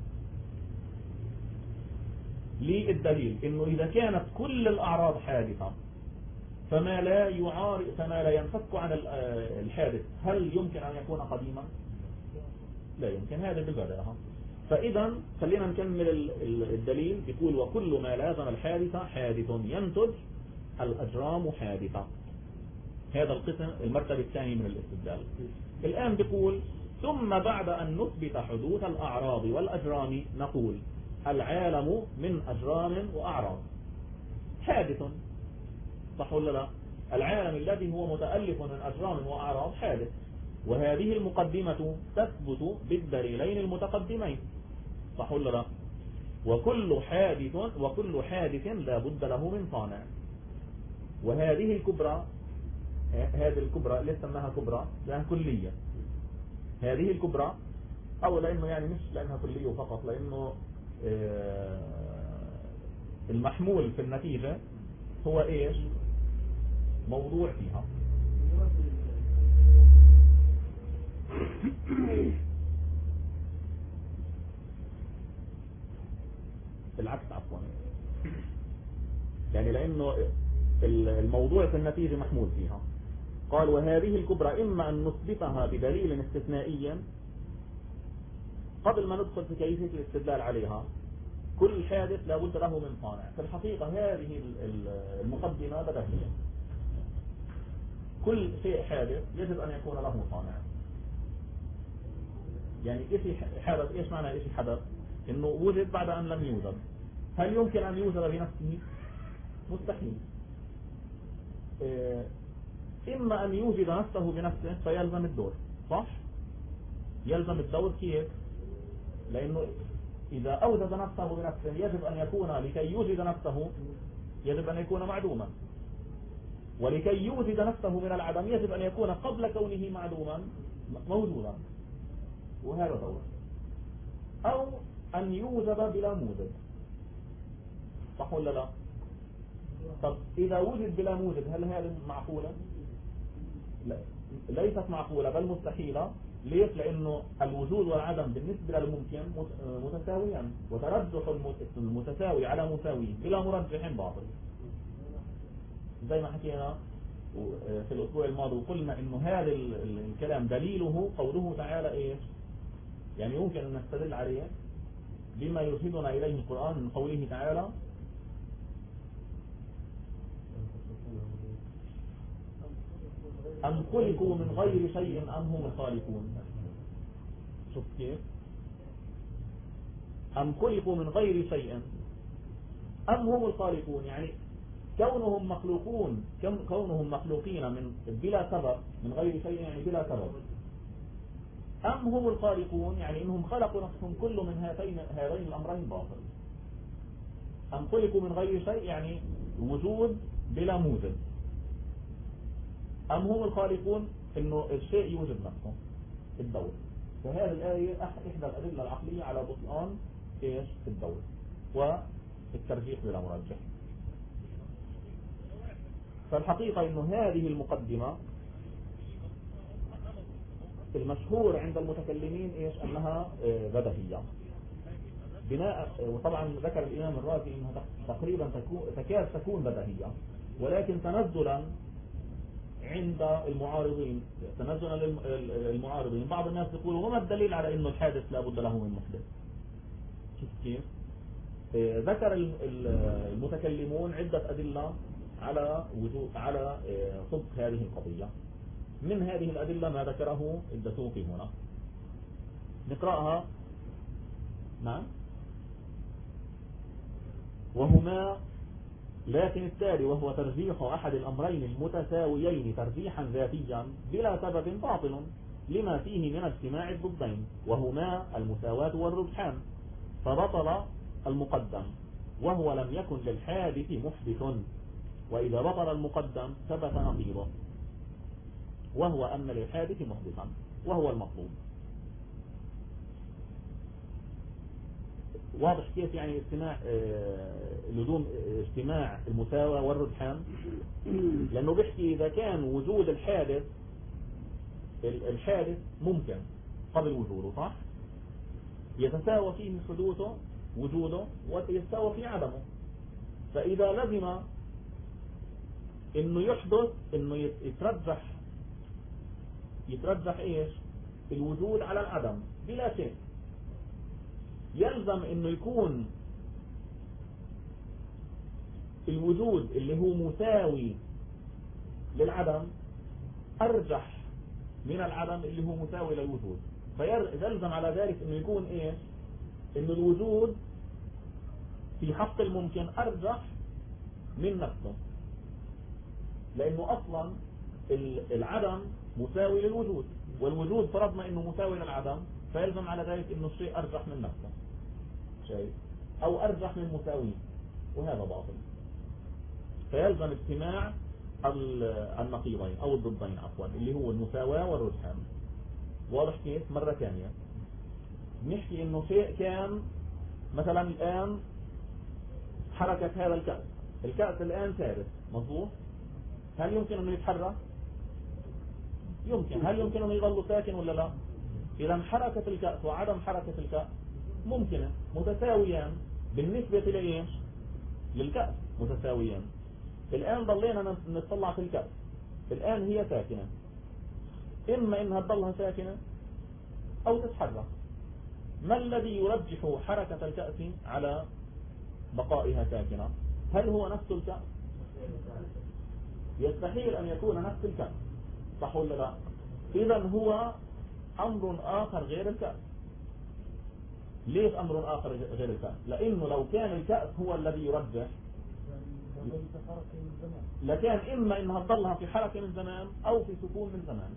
للدليل انه اذا كانت كل الأعراض حادثة فما لا ينفك عن الحادث هل يمكن أن يكون قديما؟ لا يمكن. هذا بالبداهة. فإذا خلينا نكمل الدليل. بيقول وكل ما لازم الحادثة حادث ينتج الأجرام حادثة. هذا القسم المرتبة الثانية من الاستدلال. الآن بيقول ثم بعد أن نثبت حدوث الأعراض والأجرام نقول العالم من أجرام وأعراض حادث، صح ولا لا؟ العالم الذي هو متألف من أجرام وأعراض حادث، وهذه المقدمة تثبت بالدليلين المتقدمين، صح ولا لا؟ وكل حادث لا بد له من صانع. وهذه الكبرى، هذه الكبرى ليس سماها كبرى لأنها كلية. هذه الكبرى أو لأنه يعني مش لأنها كلية فقط، لأنه المحمول في النتيجة هو إيش؟ موضوع فيها. العكس عفوا، يعني لأنه الموضوع في النتيجة محمول فيها. قال وهذه الكبرى إما أن نثبتها بدليل استثنائيا قبل ما ندخل في كيفية الاستدلال عليها. كل حادث لا بد له من صانع. في الحقيقة هذه المقدمة بديهية. كل شيء حادث يجب أن يكون له صانع. يعني حدث، إيش معنى إيش حدث؟ إنه وجد بعد أن لم يوجد. هل يمكن أن يوجد بنفسه؟ مستحيل. إما أن يوجد نفسه بنفسه فيلزم الدور، صح؟ يلزم الدور كيف؟ لأنه إذا أوجد نفسه بنفسه يجب أن يكون، لكي يوجد نفسه يجب أن يكون معدوما، ولكي يوجد نفسه من العدم يجب أن يكون قبل كونه معدوما موجودا، وهذا دور. أو أن يوجد بلا موجد، صح ولا لا؟ طب إذا وجد بلا موجد هل هذا معقولة؟ لا، ليست معقولة بل مستحيلة. ليش؟ لأنه الوجود والعدم بالنسبة للممكن متساويان، وترجح المتساوي على مساويه بلا مرجح باطل. زي ما حكينا في الأسبوع الماضي وقلنا إنه هذا الكلام دليله قوله تعالى إيش؟ يعني يمكن أن نستدل عليه بما يرشدنا إليه القرآن من قوله تعالى أم خلقوا من غير شيء أم هم الخالقون. شوف كيف؟ أم خلقوا من غير شيء أم هم الخالقون، يعني كونهم مخلوقون، كونهم مخلوقين من بلا سبب، من غير شيء يعني بلا سبب. أم هم الخالقون يعني إنهم خلقوا نفسهم كل من هذين الأمرين باطل. أم خلقوا من غير شيء يعني وجود بلا موجد. أم هم الخالقون إنه الشيء يوجد نفسه الدور. فهذه الآية إحدى الأدلة العقلية على بطلان إيش الدور والترجيح بلا مرجح. فالحقيقة إنه هذه المقدمة المشهور عند المتكلمين إيش أنها بدهية بناء، وطبعا ذكر الإمام الرازي أنها تقريبا تكاد تكون بدهية، ولكن تنزلا عند المعارضين، تنزلا للمعارضين بعض الناس يقولوا وما الدليل على أنه الحادث لا بد له من محدث. كيف؟ ذكر المتكلمون عدة أدلة على وجود على صدق هذه القضية. من هذه الأدلة ما ذكره الدسوقي هنا، نقرأها. نعم. وهما لكن التالي وهو ترجيح أحد الأمرين المتساويين ترجيحا ذاتيا بلا سبب باطل لما فيه من اجتماع الضدين وهما المساواة والرجحان، فبطل المقدم وهو لم يكن للحادث محدث، وإذا بطل المقدم ثبت نظيره وهو أن للحادث محدثا وهو المطلوب. واضح كيف يعني اجتماع لزوم اجتماع المساواة والرجحان؟ لأنه بيحكي إذا كان وجود الحادث ممكن قبل وجوده، صح؟ يتساوى فيه حدوثه وجوده ويتساوى فيه عدمه. فإذا لزم إنه يحدث إنه يترجح إيش الوجود على العدم بلا شيء، يلزم إنه يكون الوجود اللي هو مساوي للعدم أرجح من العدم اللي هو مساوي للوجود. فيلزم على ذلك إنه يكون إيش إنه الوجود في حق الممكن أرجح من نفسه، لأنه أصلا العدم مساوي للوجود، والوجود فرضنا إنه مساوي للعدم، فيلزم على ذلك إنه الشيء أرجح من نفسه شيء أو أرجح من مساويه، وهذا باطل. فيلزم اجتماع النقيضين أو الضدين عفوا اللي هو المساواة والرجحان. واضح كيف؟ مرة ثانية نحكي إنه شيء كان مثلا الآن حركة هذا الكأس الآن ثابت مظبوط، هل يمكن أنه يتحرك؟ يمكن. هل يمكن أنه يظل ساكن ولا لا؟ إذا حركة الكأس وعدم حركة الكأس ممكنة، متساويان بالنسبة لإيش؟ للكأس متساويان. الآن ضلينا نطلع في الكأس، الآن هي ساكنة، إما إنها تضلها ساكنة أو تتحرك. ما الذي يرجح حركة الكأس على بقائها ساكنة؟ هل هو نفس الكأس؟ يستحيل أن يكون نفس الكأس، صح ولا لا؟ إذا هو أمر آخر غير الكأس. ليش أمر آخر غير الكأس؟ لأنه لو كان الكأس هو الذي يرجح لكان إما إنها تضلها في حركة من زمان أو في سكون من زمان،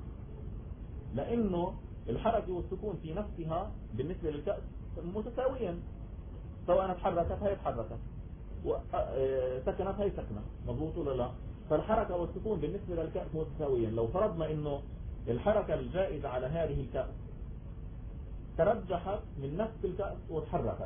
لأنه الحركة والسكون في نفسها بالنسبة للكأس متساويا، سواء تحركت هي تحركت وسكنت هي سكنت، مضبوط ولا لا؟ فالحركة والسكون بالنسبة للكأس متساويا. لو فرضنا إنه الحركة الجائزة على هذه الكأس ترجحت من نفس الكأس وتحركت،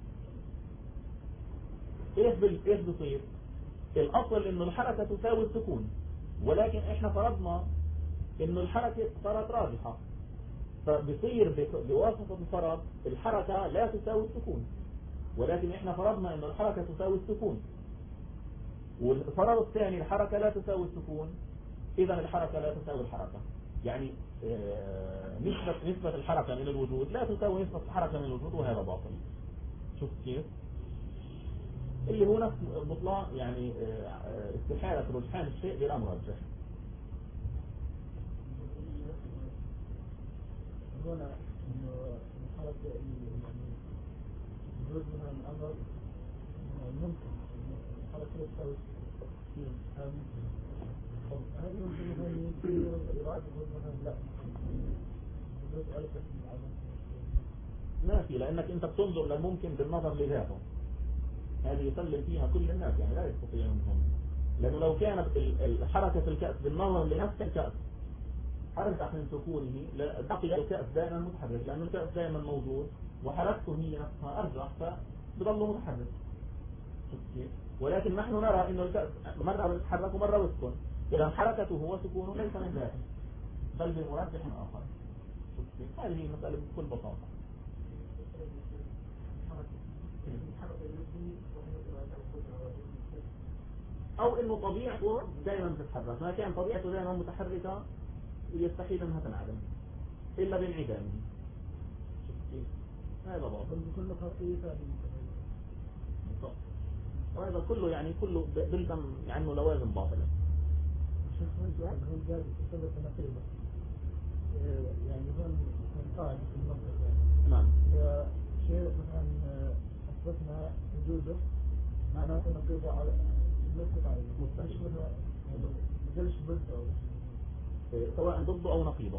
ايش بصير؟ الاصل انه الحركة تساوي السكون، ولكن احنا فرضنا انه الحركة صارت راجحة، فبصير بواسطة الفرض الحركة لا تساوي السكون، ولكن احنا فرضنا انه الحركة تساوي السكون، والفرض الثاني الحركة لا تساوي السكون، اذا الحركة لا تساوي الحركة. يعني نسبة الحركة من الوجود لا تساوي نسبة الحركة من الوجود، وهذا باطل. شوف كيف؟ اللي هو نفس بطلان يعني استحالة رجحان الشيء بلا مرجح. هنا إنه الحركة يعني جزء من الأمر ممكن الحركة تسوي هل يمكن أن يصير إرادة مثلا لا جزء ألف من العمل ما في، لأنك أنت بتنظر للممكن بالنظر لذاته. هذه يسلم فيها كل الناس، يعني لا يستطيعون هم، لأنه لو كانت الحركة في الكأس بالنظر لنفس الكأس حركة من سكونه بقي الكأس دائما متحرك، لأن الكأس دائما موجود وحركته هي نفسها أرجح فبضل متحرك. ولكن نحن نرى أن الكأس مرة يتحرك ومرة يسكن، إذا حركته وسكونه ليس من ذاته بل بمرجح آخر. هذه مسألة بكل بساطة. أو إنه طبيعته دائما تتحرك، ما كان طبيعته دائما متحركة يستحيل أنها تنعدم إلا بانعدامه. هذا باطل. كل خطيئة وهذا كله يعني كله بلزم عنه لوازم باطلة. يعني هون قاعد في المنطقة. نعم. إذا شيء مثلا أثبتنا وجوده معناه نقيض على نثبت عليه. مستحيل. مجلش ضده أو سواء ضده أو نقيضه.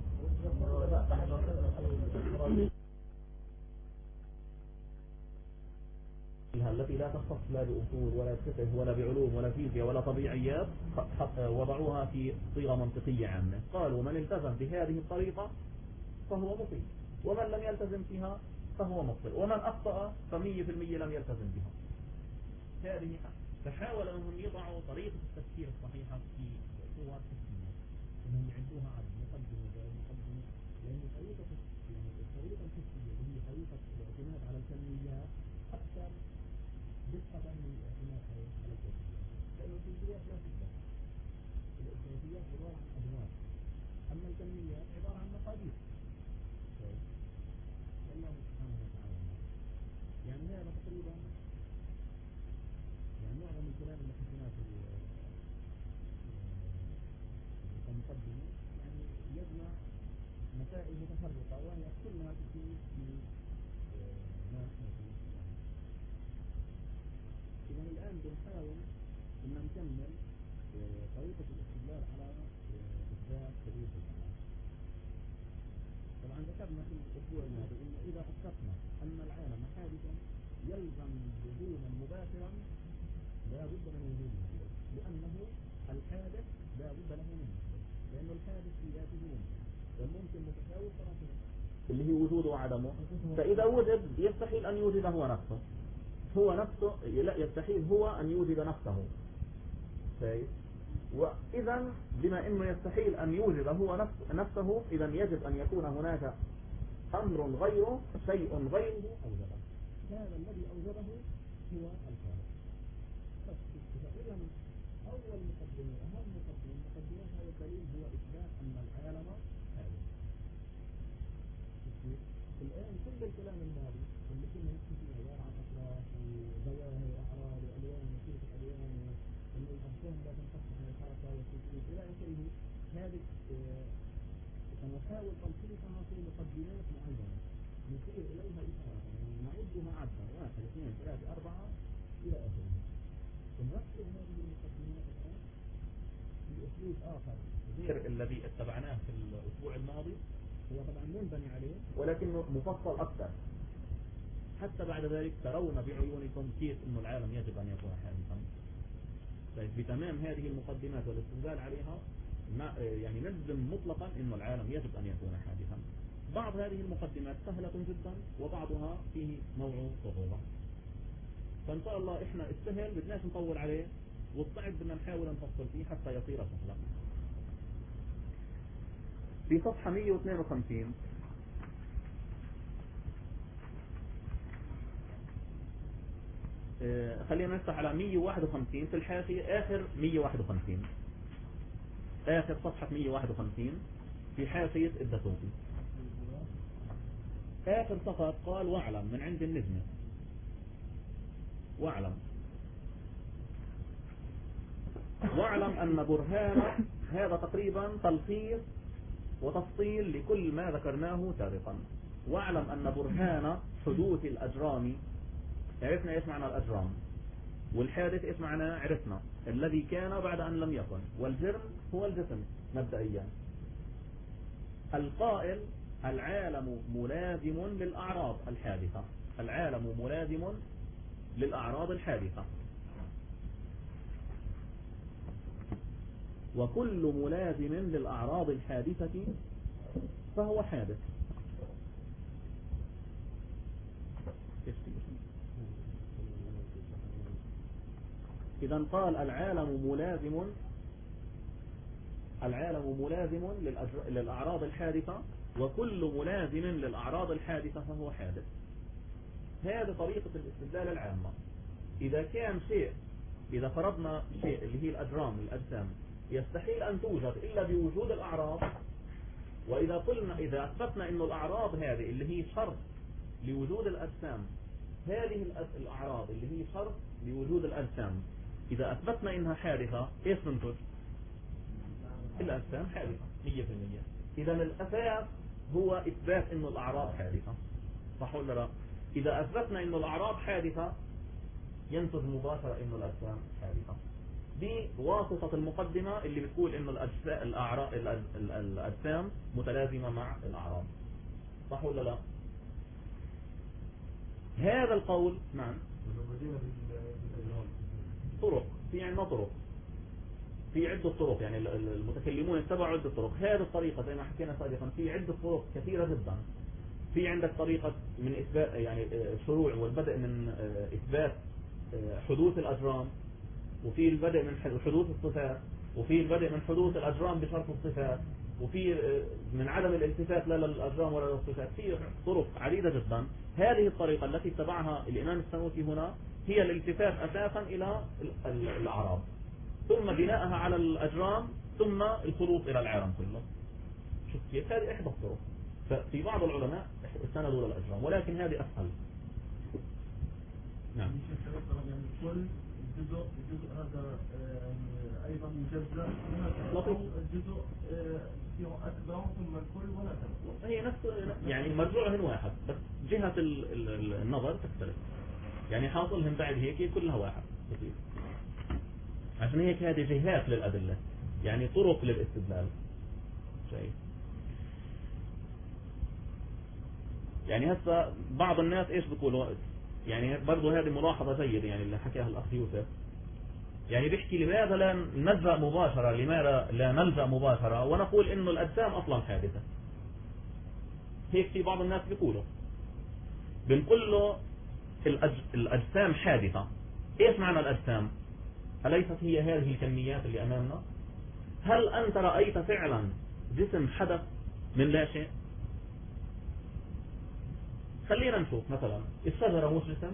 التي لا تختص لا بأصول ولا بفقه ولا بعلوم ولا فيزياء ولا طبيعيات وضعوها في صيغة منطقية عامة. قالوا من التزم بهذه الطريقة فهو مصيب، ومن لم يلتزم فيها فهو مخطئ، ومن أخطأ ف100% لم يلتزم بها. هذه فحاول أنهم يضعوا طريقة التفكير الصحيحة في صور التفكير، أنهم يعدوها على مقدمة مقدمة، لأن طريقة الطريقة التفكير اللي هي طريقة الاعتماد على الكميات أكثر دقة من الاعتماد على الكيفيات، لأن الكيفيات لا تثبت. الكيفيات عبارة عن أدوات، أما الكميات عبارة عن مقادير. والله سبحانه وتعالى يعني هذا تقريبا يعني معظم الكلام اللي حكيناه في المقدمة يعني يجمع مسائل متفرقة وهي كلها تفيد في ما احنا فيه. إذا الآن بنحاول إن نكمل طريقة الاستدلال على إثبات حدوث الأعراض. طبعا ذكرنا في الأسبوع الماضي إنه إذا أثبتنا أن العالم حادث يلزم لزوما مباشرا لا بد من وجوده، لأنه الحادث لا بد له منه، لأن الحادث في ذاته ممكن، والممكن متساوي طرفين اللي هي وجوده وعدمه. فإذا وجد يستحيل أن يوجد هو نفسه، هو نفسه لا يستحيل هو أن يوجد نفسه. وإذا بما إنه يستحيل أن يوجد هو نفسه، إذا يجب أن يكون هناك أمر غيره، شيء غيره أوجبه. هذا الذي أوجبه هو الخالق. فإذا أول مقدمة أهم مقدمة هذا الدليل هو إثبات أن العالم حادث. الآن كل الكلام الماضي اللي كنا نحكي فيه عبارة عن أطراف وظواهر وأعراض وألوان وصفة الألوان وأن الأجسام لا تنفصل عن الحركة والسكون إلى آخره، هذه سنحاول تلخيصها في مقدمات معينة نشير إليها إشارة، نعدها عدا 1 2 3 4 إلى آخره. ونركز هذه المقدمات الآن في أسلوب آخر غير الذي اتبعناه في الأسبوع الماضي، هو طبعا ينبني عليه ولكنه مفصل أكثر، حتى بعد ذلك ترون بعيونكم كيف أن العالم يجب أن يكون حادثا. بتمام هذه المقدمات والاستدلال عليها يعني نجزم مطلقا أن العالم يجب أن يكون حادثا. بعض هذه المقدمات سهلة جدا وبعضها فيه نوع صعوبة، فإن شاء الله إحنا السهل بدناش نطول عليه، والصعب بدنا نحاول نفصل فيه حتى يصير سهلا. في صفحة 152 خلينا نفتح على 151 في الحاشية، آخر 151 آخر صفحة 151 في حاشية الدسوقي، آخر صفحة قال واعلم من عند النجمة، واعلم أن برهان، هذا تقريبا تلخيص وتفصيل لكل ما ذكرناه سابقا. واعلم أن برهان حدوث الأجرام، عرفنا إيش معنى الأجرام، والحادث إيش معنى عرفنا، الذي كان بعد أن لم يكن، والجرم هو الجسم مبدئيا. القائل العالم ملازم للأعراض الحادثة، العالم ملازم للأعراض الحادثة، وكل ملازم للأعراض الحادثة فهو حادث. إذا قال العالم ملازم للأعراض الحادثة، وكل ملازم للأعراض الحادثة فهو حادث. هذه طريقة الاستدلال العامة. إذا كان شيء، إذا فرضنا شيء اللي هي الأجرام الأجسام يستحيل أن توجد إلا بوجود الأعراض، وإذا أثبتنا أن الأعراض هذه اللي هي شرط لوجود الأجسام، هذه الأعراض اللي هي شرط لوجود الأجسام، إذا أثبتنا أنها حادثة إيش ننتج؟ الأجسام حادثة 100%. إذا الأساس هو إثبات أن الأعراض حادثة، صح ولا لا؟ إذا أثبتنا أن الأعراض حادثة ينتج مباشرة أن الأجسام حادثة، بواسطة المقدمة اللي بتقول أن الأجسام متلازمة مع الأعراض، صح ولا لا؟ هذا القول نعم طرق، في عندنا طرق، في عدة طرق، يعني المتكلمون اتبعوا عدة طرق. هذه الطريقة زي ما حكينا سابقا في عدة طرق كثيرة جدا. في عندك طريقة من إثبات يعني الشروع والبدء من إثبات حدوث الأجرام، وفي البدء من حدوث الصفات، وفي البدء من حدوث الأجرام بشرط الصفات، وفي من عدم الالتفات لا للأجرام ولا للصفات. في طرق عديدة جدا. هذه الطريقة التي اتبعها الإمام السنوسي هنا هي الالتفات أساسا إلى الأعراض، ثم بناءها على الأجرام، ثم الخلوص إلى العالم كله. شوف كيف؟ هذه إحدى الطرق. ففي بعض العلماء استندوا للأجرام، ولكن هذه أسهل. نعم. كل الجزء هذا أيضا مجزء، الجزء فيه أكبر ثم الكل وهكذا. هي نفس يعني مرجوعهن واحد، بس جهة النظر تختلف. يعني حاصلهم بعد هيك كلها واحد بسيط. عشان هيك هذه جهات للأدلة، يعني طرق للاستدلال. شيء يعني هسه بعض الناس ايش بيقولوا، يعني برضو هذه ملاحظة جيدة يعني اللي حكاها الأخ يوسف، يعني بيحكي لماذا لا نلجأ مباشرة، لماذا لا نلجأ مباشرة ونقول إنه الأجسام أصلا حادثة. هيك في بعض الناس بيقولوا، بنقول له الأجسام حادثة. إيش معنى الأجسام؟ أليست هي هذه الكميات اللي أمامنا؟ هل أنت رأيت فعلا جسم حدث من لا شيء؟ خلينا نشوف مثلا الشجرة مش جسم؟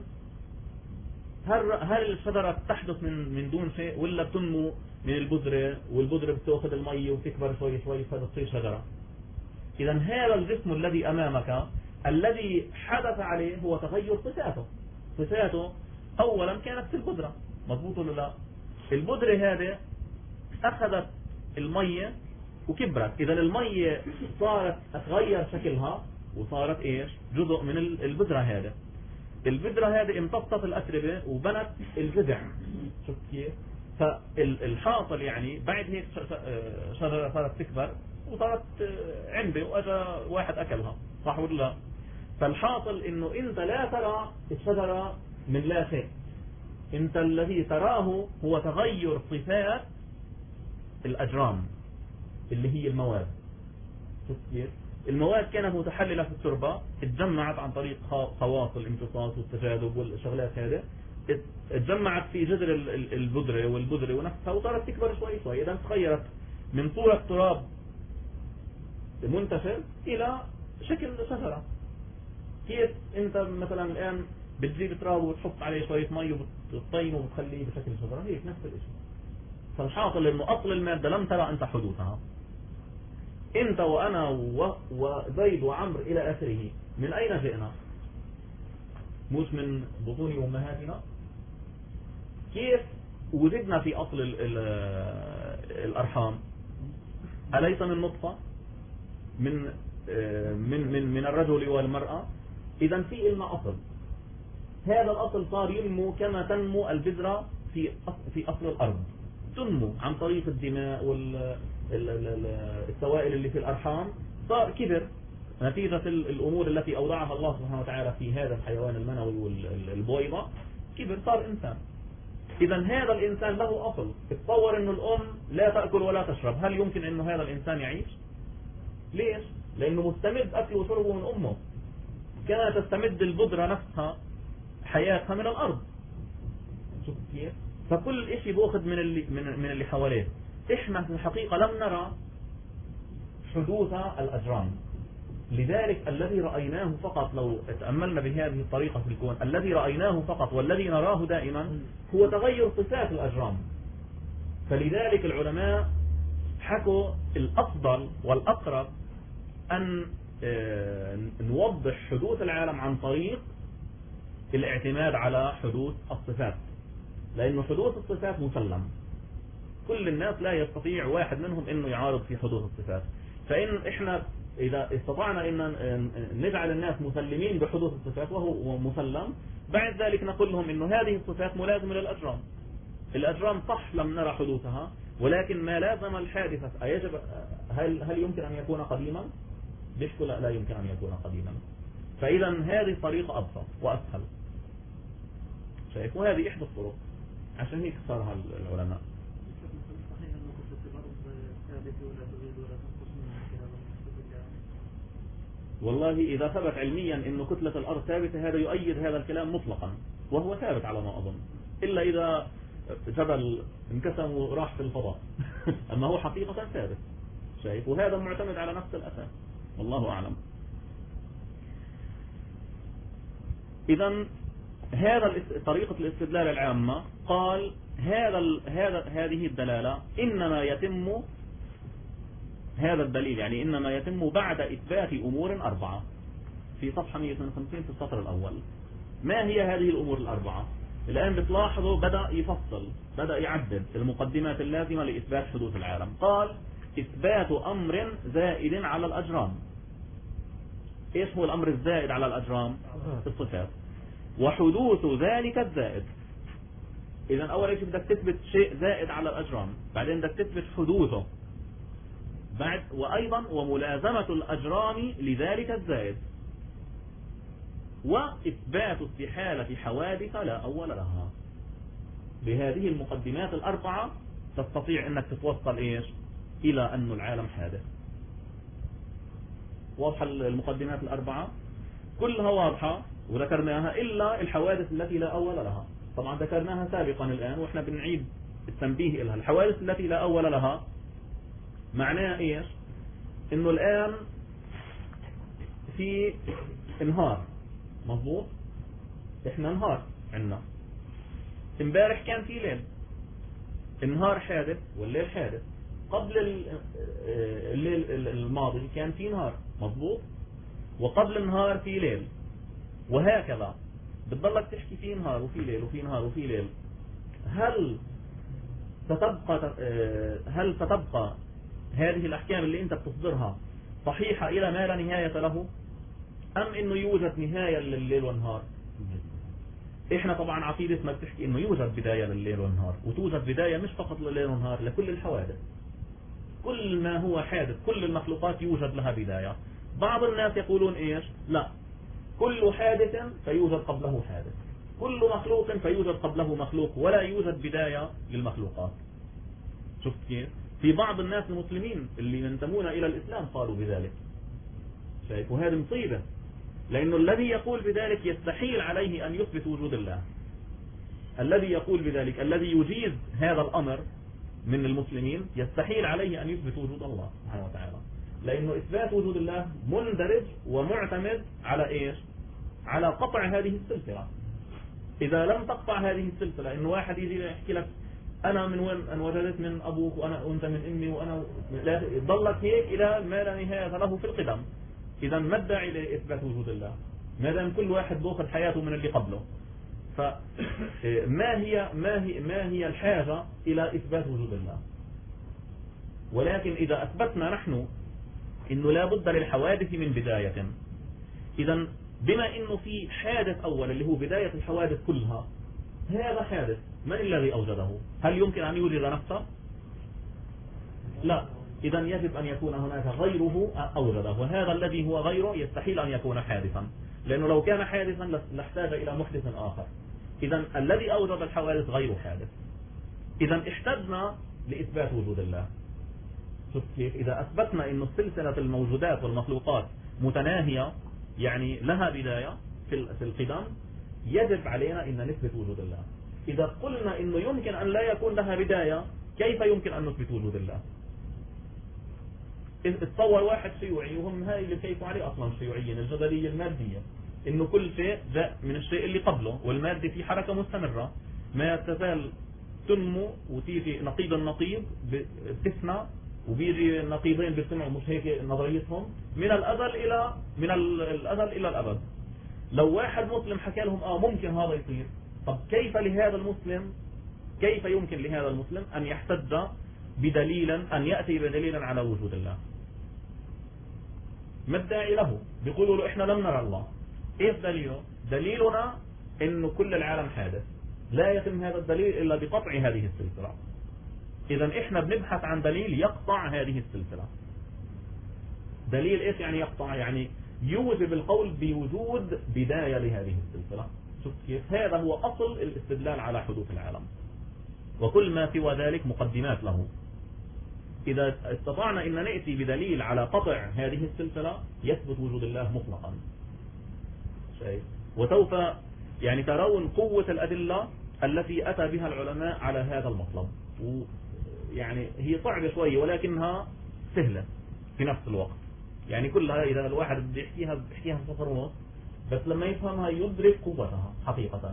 هل الشجرة تحدث من دون شيء، ولا بتنمو من البذرة، والبذرة بتأخذ المي وتكبر شوي شوي فتصير شجرة؟ إذا هذا الجسم الذي أمامك الذي حدث عليه هو تغير صفاته. صفاته أولا كانت في البذرة، مضبوط ولا لا؟ البذرة هذه أخذت المية وكبرت، إذا المية صارت تغير شكلها وصارت إيش؟ جزء من البذرة هذه. البذرة هذه امتصت الأتربة وبنت الجذع. شوف كيف؟ فالحاصل يعني بعد هيك شجرة صارت تكبر وصارت عنبة وأجا واحد أكلها، صح ولا لا؟ فالحاصل إنه أنت لا ترى الشجرة من لا شيء، أنت الذي تراه هو تغير صفات الأجرام اللي هي المواد. شوف كيف؟ المواد كانت متحللة في التربة، اتجمعت عن طريق خواص الامتصاص والتجاذب والشغلات هذه، اتجمعت في جذر البذرة والبذرة ونفسها وصارت تكبر شوي شوي. إذا تغيرت من صورة تراب منتشر إلى شكل شجرة. كيف أنت مثلا الآن بتجيب تراب وتحط عليه شوية مي وبتطينه وبتخليه بشكل شجرة، هيك نفس الشيء. فالحاصل إنه أصل المادة لم ترى أنت حدوثها، انت وانا وزيد وعمر الى اخره، من اين جئنا؟ مش من بطون امهاتنا؟ كيف وجدنا في اصل الارحام؟ اليس من نطفة؟ من الرجل والمرأة، إذا في إلنا أصل. هذا الأصل صار ينمو كما تنمو البذرة في أصل الأرض، تنمو عن طريق الدماء والسوائل اللي في الأرحام، صار كبر نتيجة الأمور التي أوضعها الله سبحانه وتعالى في هذا الحيوان المنوي والبويضة، كبر صار إنسان. إذا هذا الإنسان له أصل. تصور إنه الأم لا تأكل ولا تشرب، هل يمكن إنه هذا الإنسان يعيش؟ ليش؟ لأنه مستمد أكل وشربه من أمه، كما تستمد البذرة نفسها حياتها من الأرض. شوف كيف؟ فكل إشي بأخذ من اللي حواليه. إحنا في الحقيقة لم نرى حدوث الأجرام، لذلك الذي رأيناه فقط، لو تأملنا بهذه الطريقة في الكون، الذي رأيناه فقط والذي نراه دائما هو تغير صفات الأجرام. فلذلك العلماء حكوا الأفضل والأقرب أن نوضح حدوث العالم عن طريق الاعتماد على حدوث الصفات، لأنه حدوث الصفات مسلم، كل الناس لا يستطيع واحد منهم أنه يعارض في حدوث الصفات. فإن إحنا إذا استطعنا أن نجعل الناس مسلمين بحدوث الصفات وهو مسلم، بعد ذلك نقول لهم أنه هذه الصفات ملازمة للأجرام. الأجرام صح لم نرى حدوثها، ولكن ما لازم الحادثة يجب هل يمكن أن يكون قديما؟ بيحكوا لا يمكن أن يكون قديما. فإذا هذه طريقة أبسط وأسهل، شايف؟ وهذه إحدى الطرق، عشان هيك اختارها العلماء. والله إذا ثبت علميا أن كتلة الأرض ثابتة، هذا يؤيد هذا الكلام مطلقا، وهو ثابت على ما أظن، إلا إذا جبل انكسم وراح في الفضاء أما هو حقيقة ثابت، شايف؟ وهذا معتمد على نفس الأساس، والله أعلم. إذا هذا طريقة الاستدلال العامة، قال هذه الدلالة إنما يتم، هذا الدليل يعني إنما يتم بعد إثبات أمور 4 في صفحة 152 في السطر الأول. ما هي هذه الأمور 4؟ الآن بتلاحظوا بدأ يفصل، بدأ يعدد المقدمات اللازمة لإثبات حدوث العالم. قال إثبات أمر زائد على الأجرام. إيش هو الأمر الزائد على الأجرام؟ الصفات. وحدوث ذلك الزائد. إذا أول شيء بدك تثبت شيء زائد على الأجرام، بعدين بدك تثبت حدوثه، بعد وأيضا وملازمة الأجرام لذلك الزائد، وإثبات استحالة حوادث لا أول لها. بهذه المقدمات 4 تستطيع أنك تتوصل إيش؟ إلى أن العالم حادث. واضحة المقدمات 4 كلها واضحة وذكرناها، إلا الحوادث التي لا أول لها. طبعا ذكرناها سابقا الآن وإحنا بنعيد التنبيه لها. الحوادث التي لا أول لها معناها إيش؟ إنه الآن في انهار، مظبوط؟ إحنا انهار عندنا، امبارح كان في ليل، النهار حادث والليل حادث. قبل الليل الماضي كان في نهار، مظبوط؟ وقبل النهار في ليل، وهكذا بتضلك تحكي في نهار وفي ليل وفي نهار وفي ليل. هل ستبقى هذه الأحكام اللي أنت بتصدرها صحيحة إلى ما لا نهاية له، أم إنه يوجد نهاية لليل والنهار؟ إحنا طبعا عقيدتنا بتحكي إنه يوجد بداية لليل والنهار، وتوجد بداية مش فقط لليل والنهار، لكل الحوادث، كل ما هو حادث، كل المخلوقات يوجد لها بداية. بعض الناس يقولون إيش؟ لا، كل حادث فيوجد قبله حادث، كل مخلوق فيوجد قبله مخلوق، ولا يوجد بداية للمخلوقات. شفت كيف؟ في بعض الناس المسلمين اللي ينتمون إلى الإسلام قالوا بذلك، شايف؟ وهذا مصيبة، لأنه الذي يقول بذلك يستحيل عليه أن يثبت وجود الله. الذي يقول بذلك، الذي يجيز هذا الأمر من المسلمين، يستحيل عليه أن يثبت وجود الله سبحانه وتعالى، لأنه إثبات وجود الله مندرج ومعتمد على إيش؟ على قطع هذه السلسلة. إذا لم تقطع هذه السلسلة، إنه واحد يجي يحكي لك أنا من وين أنا وجدت من أبوك وأنت من أمي وأنا ضلت هيك إلى ما لا نهاية له في القدم. إذا ما الداعي لإثبات وجود الله ما دام كل واحد بأخذ حياته من اللي قبله؟ فما هي الحاجة إلى إثبات وجود الله؟ ولكن إذا أثبتنا نحن إنه لا بد للحوادث من بداية. إذا بما إنه في حادث أول اللي هو بداية الحوادث كلها، هذا حادث من الذي أوجده؟ هل يمكن أن يوجد نفسه؟ لا. إذا يجب أن يكون هناك غيره أوجده، وهذا الذي هو غيره يستحيل أن يكون حادثا، لأنه لو كان حادثا لاحتاج إلى محدث آخر. إذا الذي أوجد الحوادث غير حادث. إذا احتجنا لإثبات وجود الله. شوف كيف؟ إذا أثبتنا إنه سلسلة الموجودات والمخلوقات متناهية، يعني لها بداية في القدم، يجب علينا أن نثبت وجود الله. إذا قلنا إنه يمكن أن لا يكون لها بداية، كيف يمكن أن نثبت وجود الله؟ اتصور واحد شيوعي، وهم هاي اللي كيفوا عليه أصلا الشيوعيين، الجدلية المادية، إنه كل شيء جاء من الشيء اللي قبله، والمادة في حركة مستمرة ما تزال تنمو، وتيجي نقيض النقيض بتفنى، وبيجي النقيضين بيجتمعوا، مش هيك نظريتهم، من الأزل إلى الأبد. لو واحد مسلم حكى لهم ممكن هذا يصير، طب كيف يمكن لهذا المسلم أن يحتج أن يأتي بدليلا على وجود الله؟ ما الداعي له؟ بيقولوا له إحنا لم نرى الله. إيه دليله؟ دليلنا إنه كل العالم حادث. لا يتم هذا الدليل إلا بقطع هذه السلسلة. إذا إحنا بنبحث عن دليل يقطع هذه السلسلة. دليل إيش يعني يقطع؟ يعني يوجب القول بوجود بداية لهذه السلسلة. شوف كيف؟ هذا هو أصل الاستدلال على حدوث العالم، وكل ما سوى ذلك مقدمات له. إذا استطعنا أن نأتي بدليل على قطع هذه السلسلة، يثبت وجود الله مطلقا. شايف؟ وسوف يعني ترون قوة الأدلة التي أتى بها العلماء على هذا المطلب، ويعني هي صعبة شوية ولكنها سهلة في نفس الوقت. يعني كلها إذا الواحد بده يحكيها سفر ونص، بس لما يفهمها يدرك قوتها حقيقة.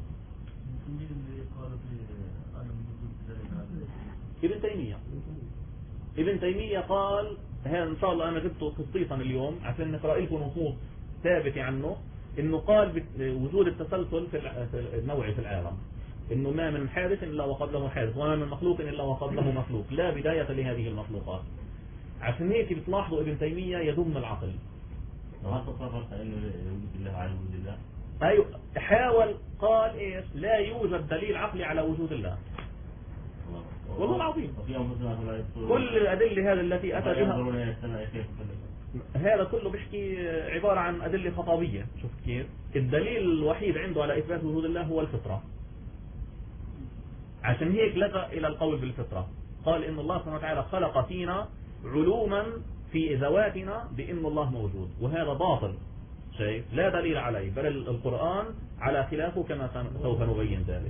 ابن تيمية قال، هذا إن شاء الله أنا جبته خصيصا اليوم عشان نقرأ لكم نصوص ثابتة عنه، إنه قال بوجود التسلسل النوعي في العالم، إنه ما من حادث إلا وقبله حادث، وما من مخلوق إلا وقبله مخلوق، لا بداية لهذه المخلوقات. عشان هيك بتلاحظوا ابن تيمية يضم العقل. ما تصرف إنه وجود الله على وجود الله. أيوة، حاول قال إيش؟ لا يوجد دليل عقلي على وجود الله. والله العظيم كل الأدلة هذه التي أتى بها، هذا كله بيحكي عبارة عن أدلة خطابية. شوف كيف؟ الدليل الوحيد عنده على إثبات وجود الله هو الفطرة. عشان هيك لجأ إلى القول بالفطرة، قال إن الله سبحانه وتعالى خلق فينا علوما في ذواتنا بإن الله موجود، وهذا باطل. شايف؟ لا دليل عليه، بل القرآن على خلافه كما سوف نبين ذلك.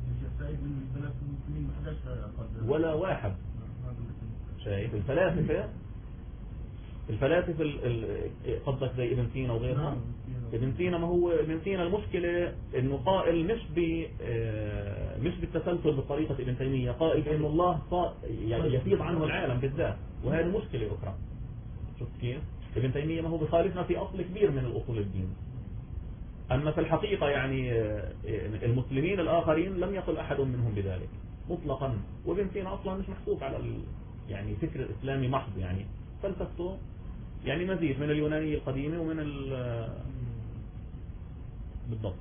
ولا واحد. شايف؟ الفلاسفة قصدك زي ابن سينا وغيرها. ابن سينا، ما هو ابن سينا المشكلة انه قائل مش بالتسلسل بطريقة ابن تيمية، قائل بأن الله يعني يفيض عنه العالم بالذات، وهذه مشكلة أخرى. شفت كيف؟ ابن تيمية ما هو بخالفنا في أصل كبير من الأصول الدين. أما في الحقيقة يعني المسلمين الآخرين لم يقل أحد منهم بذلك مطلقا، وابن سينا أصلا مش محسوب على يعني فكر الإسلامي محض، يعني فلسفته يعني مزيد من اليونانية القديمة ومن بالضبط.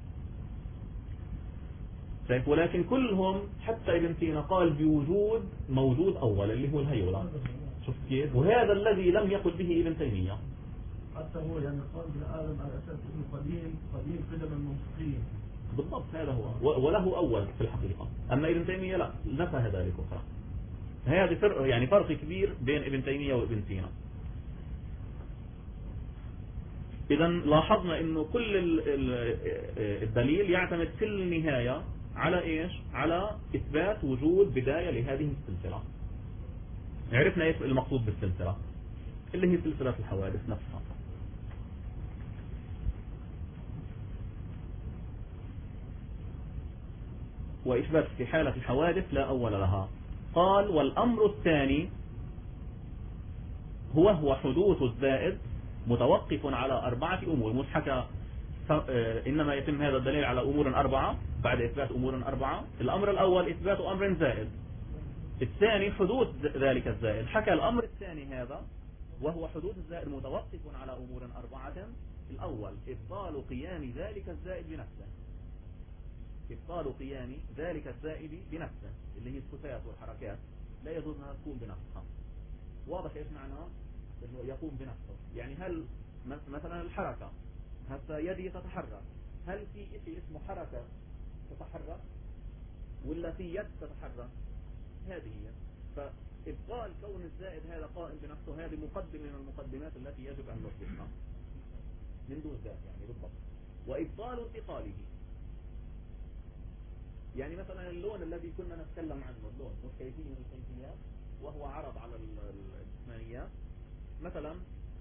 شايف؟ ولكن كلهم حتى ابن سينا قال بوجود موجود أول اللي هو الهيولة. شفت كيف؟ وهذا الذي لم يقل به ابن تيمية. حتى هو يعني قال بالعالم على أساس انه قديم قدم المنطقين. بالضبط، هذا هو، وله أول في الحقيقة. أما ابن تيمية لا، نفى ذلك أخرى. هذا فرق كبير بين ابن تيمية وابن سينا. إذا لاحظنا إنه كل الدليل يعتمد في النهاية على إيش؟ على إثبات وجود بداية لهذه السلسلة. عرفنا إيش المقصود بالسلسلة، اللي هي سلسلة الحوادث نفسها. وإثبات في حالة الحوادث لا أول لها. قال: والأمر الثاني هو حدوث الزائد متوقف على 4 أمور. مش حكى إنما يتم هذا الدليل على أمور 4 بعد إثبات أمور 4. الأمر الأول إثبات أمر زائد، الثاني حدوث ذلك الزائد. حكى الأمر الثاني هذا وهو حدوث الزائد متوقف على أمور 4. الأول إبطال قيام ذلك الزائد بنفسه، إبطال قيام ذلك الزائد بنفسه اللي هي السكوتات والحركات لا يجوز أنها تكون بنفسها. واضح إيش معناه إنه يقوم بنفسه؟ يعني هل مثلا الحركة هسه يدي تتحرك، هل في شيء اسمه حركة تتحرك ولا في يد تتحرك؟ هذه هي. فإبطال كون الزائد هذا قائم بنفسه هذه مقدمة من المقدمات التي يجب أن نصبحها من دون ذات يعني بالضبط. وإبطال انتقاله، يعني مثلا اللون الذي كنا نتكلم عنه، اللون مش كيفية من الكيفيات وهو عرض على الجسمانيات. مثلا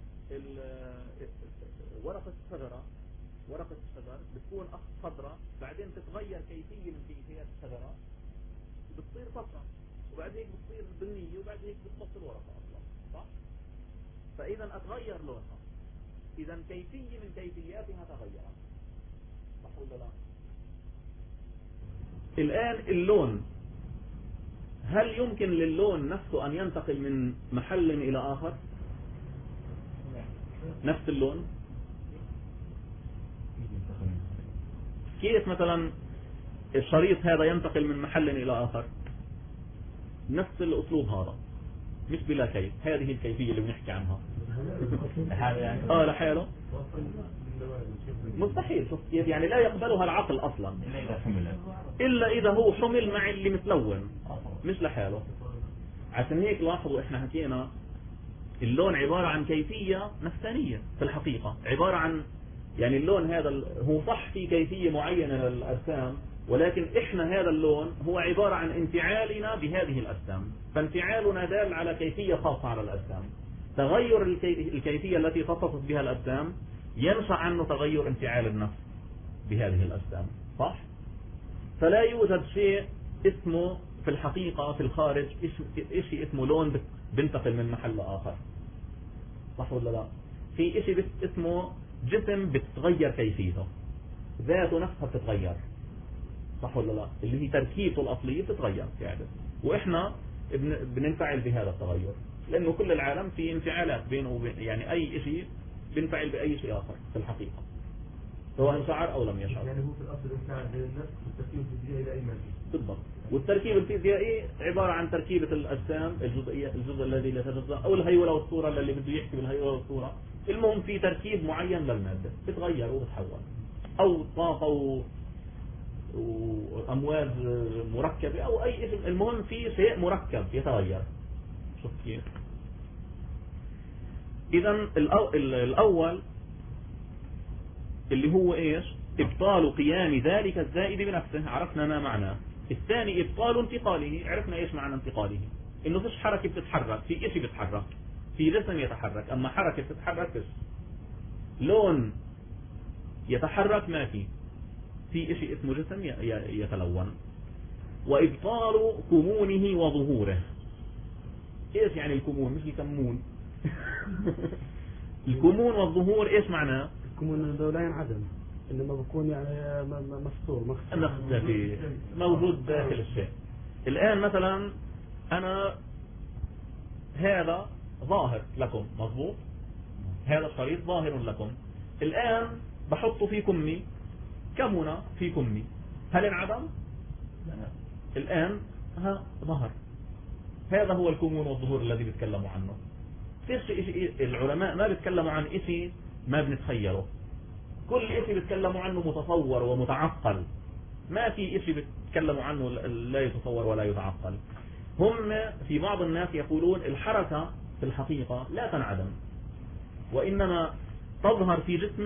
ورقة الشجرة، ورقة الشجر بتكون خضراء بعدين تتغير كيفية من كيفيات الشجرة بتصير صفراء وبعد هيك بتصير بنية وبعد هيك بتبطل ورقة أصلا، صح؟ فإذا أتغير لونها، إذا كيفية من كيفياتها تغيرت، صح ولا لا؟ الآن اللون، هل يمكن للون نفسه أن ينتقل من محل إلى آخر؟ نفس اللون كيف مثلا الشريط هذا ينتقل من محل إلى آخر؟ نفس الأسلوب هذا مش بلا كيف، هذه الكيفية اللي بنحكي عنها لحاله مستحيل. يعني لا يقبلها العقل أصلا إلا إذا هو حمل مع اللي متلون مش لحاله. عشان هيك لاحظوا إحنا حكينا اللون عبارة عن كيفية نفسانية في الحقيقة، عبارة عن يعني اللون هذا هو صح في كيفية معينة للأجسام، ولكن إحنا هذا اللون هو عبارة عن انفعالنا بهذه الأجسام، فانفعالنا دال على كيفية خاصة على الأجسام. تغير الكيفية التي خصصت بها الأجسام ينشأ عنه تغير انفعال النفس بهذه الأجسام، صح؟ فلا يوجد شيء اسمه في الحقيقة في الخارج شيء اسمه لون بنتقل من محل آخر، صح ولا لا؟ في شيء اسمه جسم بتتغير كيفيته، ذاته نفسها بتتغير، صح ولا لا؟ اللي هي تركيبته الأصلية بتتغير يعني. وإحنا بننفعل بهذا التغير لأنه كل العالم في انفعالات بينه وبين يعني أي شيء بينفعل بأي شيء آخر في الحقيقة سواء شعر أو لم يشعر. يعني هو في الأصل انفعال بين النفس والتركيب الفيزيائي لأي مادة بالضبط. والتركيب الفيزيائي عبارة عن تركيبة الأجسام الجزئية، الجزء الذي لا يتجزأ أو الهيولة والصورة اللي بده يحكي بالهيولة والصورة. المهم في تركيب معين للمادة بتغير وبتحول، أو طاقة وأمواج مركبة أو أي اسم، المهم في شيء مركب يتغير. شوف كيف. إذا الأول اللي هو إيش؟ إبطال قيام ذلك الزائد بنفسه، عرفنا ما معناه. الثاني إبطال انتقاله، عرفنا إيش معنى انتقاله، إنه فيش حركة بتتحرك، في إشي بتتحرك، في جسم يتحرك، أما حركة بتتحرك فيش. لون يتحرك ما في إشي اسمه جسم يتلون. وإبطال كمونه وظهوره. إيش يعني الكمون؟ مش الكمون. الكمون والظهور إيش معناه؟ الكمون لا ينعدم، إنما بكون يعني مستور مختفي، موجود داخل الشيء. الآن مثلا أنا هذا ظاهر لكم، مضبوط؟ هذا الشريط ظاهر لكم. الآن بحطه في كمي، كمن في كمي، هل انعدم؟ الآن ظهر. هذا هو الكمون والظهور الذي بيتكلموا عنه. العلماء ما بيتكلموا عن إشي ما بنتخيله، كل إشي بيتكلموا عنه متصور ومتعقل، ما في إشي بيتكلموا عنه لا يتصور ولا يتعقل. هم في بعض الناس يقولون الحركة في الحقيقة لا تنعدم، وإنما تظهر في جسم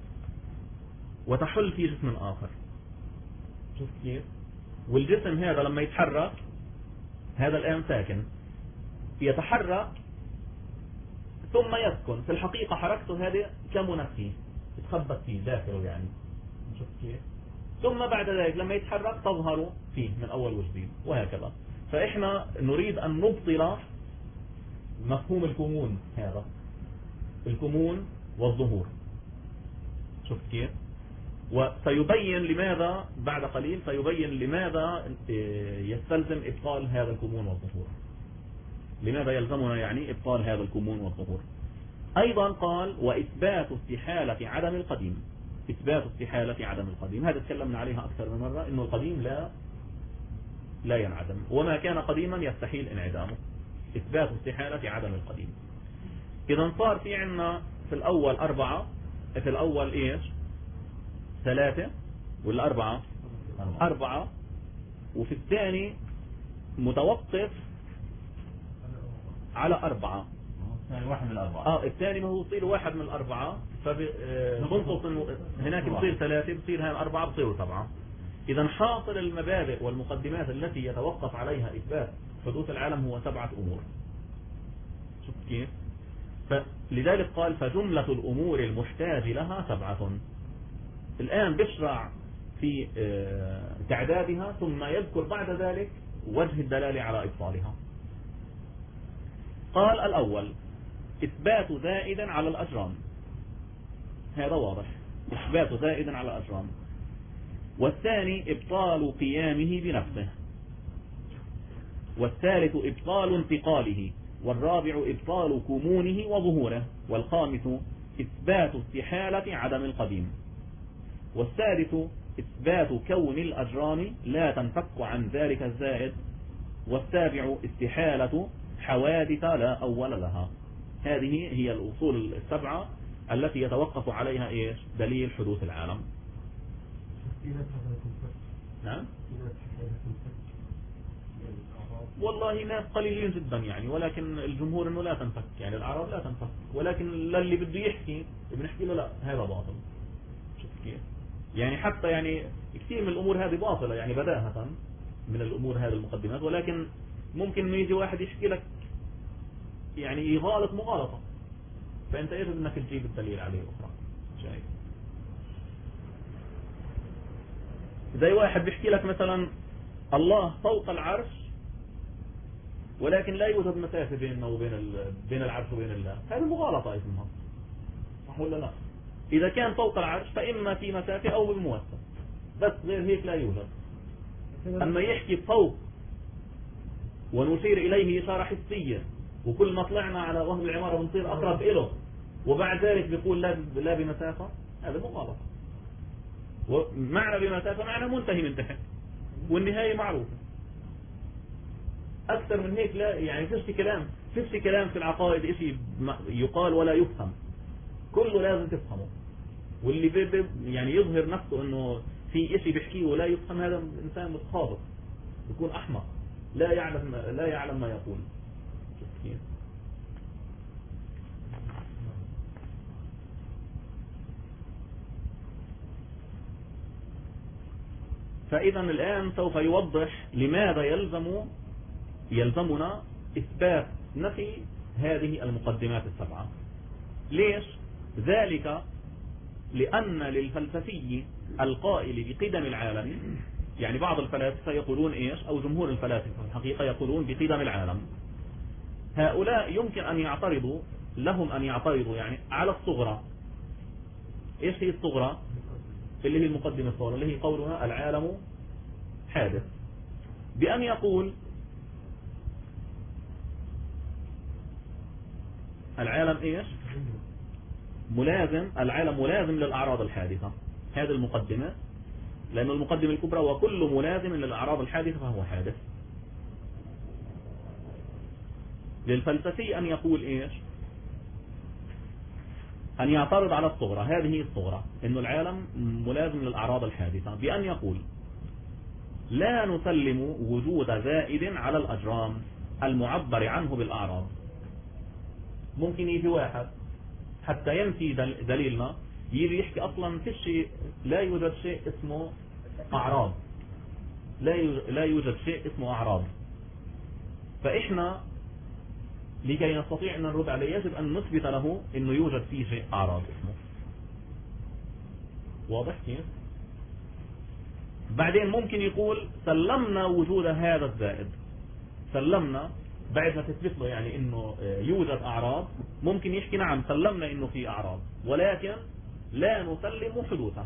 وتحل في جسم آخر. شوف كيف؟ والجسم هذا لما يتحرك، هذا الآن ساكن، يتحرك ثم يسكن، في الحقيقة حركته هذه كمنت فيه، تخبط فيه داخله يعني. شوف كيف؟ ثم بعد ذلك لما يتحرك تظهر فيه من أول وجديد، وهكذا. فإحنا نريد أن نبطل مفهوم الكمون هذا، الكمون والظهور. شوف كيف؟ وسيبين لماذا بعد قليل، سيبين لماذا يستلزم إبطال هذا الكمون والظهور، لماذا يلزمنا يعني إبطال هذا الكمون والظهور. أيضا قال وإثبات استحالة عدم القديم. إثبات استحالة عدم القديم هذا تكلمنا عليها أكثر من مرة، إنه القديم لا ينعدم، وما كان قديما يستحيل انعدامه. إثبات استحالة عدم القديم. إذا صار في عنا في الأول 4، في الأول إيش 3 والأربعة 4، وفي الثاني متوقف على 4. الثاني واحد من الأربعة. الثاني ما هو يصير واحد من الأربعة، فبنقص هناك بصير 3، بصير هاي 4، بصير 7. إذا حاصل المبادئ والمقدمات التي يتوقف عليها إثبات حدوث العالم هو 7 أمور. شوف كيف؟ فلذلك قال فجملة الأمور المحتاج لها 7. الآن بشرع في تعدادها، ثم يذكر بعد ذلك وجه الدلالة على إبطالها. قال الأول إثبات زائد على الأجرام، هذا واضح، إثبات زائد على الأجرام. والثاني إبطال قيامه بنفسه. والثالث إبطال انتقاله. والرابع إبطال كمونه وظهوره. والخامس إثبات استحالة عدم القديم. والسادس إثبات كون الأجرام لا تنفك عن ذلك الزائد. والسابع استحالة حوادث لا أول لها. هذه هي الأصول 7 التي يتوقف عليها إيش دليل حدوث العالم. نعم والله ناس قليلين جدا يعني، ولكن الجمهور انه لا تنفك، يعني الاعراض لا تنفك، ولكن للي بده يحكي بنحكي له لا هذا باطل. شوف كيف؟ يعني حتى يعني كثير من الامور هذه باطلة يعني بداهة من الامور هذه المقدمات، ولكن ممكن انه يجي واحد يحكي لك يعني يغالط مغالطة، فانت يجب انك تجيب الدليل عليه اخرى. شايف؟ زي واحد بيحكي لك مثلا الله فوق العرش ولكن لا يوجد مسافة بيننا وبين بين العرش وبين الله، هذه مغالطة اسمها، صح ولا لا؟ إذا كان فوق العرش فإما في مسافة أو بموسع، بس غير هيك لا يوجد. أما يحكي فوق ونشير إليه إشارة حسية، وكل ما طلعنا على وهم العمارة بنصير أقرب إله، وبعد ذلك بيقول لا بمسافة، هذا مغالطة. ومعنى بمسافة معنى منتهي من تحت، والنهاية معروفة. أكثر من هيك لا، يعني فيش كلام في العقائد إشي يقال ولا يفهم، كله لازم تفهمه. واللي يعني يظهر نفسه إنه في إشي بيحكيه ولا يفهم، هذا إنسان متخابط، يكون أحمق، لا يعلم ما يقول. فإذا الآن سوف يوضح لماذا يلزمنا إثبات نفي هذه المقدمات 7. ليش؟ ذلك لأن للفلسفي القائل بقدم العالم، يعني بعض الفلاسفة يقولون إيش، أو جمهور الفلاسفة الحقيقة يقولون بقدم العالم، هؤلاء يمكن أن يعترضوا، لهم أن يعترضوا يعني على الصغرى. إيش هي الصغرى؟ اللي هي المقدمة الصغرى، اللي هي قولها العالم حادث، بأن يقول العالم إيش؟ العالم ملازم للأعراض الحادثة. هذه المقدمة، لأن المقدمة الكبرى وكل ملازم للأعراض الحادثة فهو حادث. للفلسفي أن يقول إيش؟ أن يعترض على الصغرى، هذه الصغرى إنه العالم ملازم للأعراض الحادثة، بأن يقول لا نسلم وجود زائد على الأجرام المعبر عنه بالأعراض. ممكن يجي واحد حتى ينفي دليلنا يجي يحكي أصلا في شيء، لا يوجد شيء اسمه أعراض، لا يوجد شيء اسمه أعراض. فإحنا لكي نستطيع أن نرد عليه يجب أن نثبت له أنه يوجد فيه شيء أعراض اسمه. واضح كيف؟ بعدين ممكن يقول سلمنا وجود هذا الزائد، سلمنا بعد ما تثبت له يعني أنه يوجد أعراض، ممكن يحكي نعم سلمنا أنه في أعراض، ولكن لا نسلم حدوثها،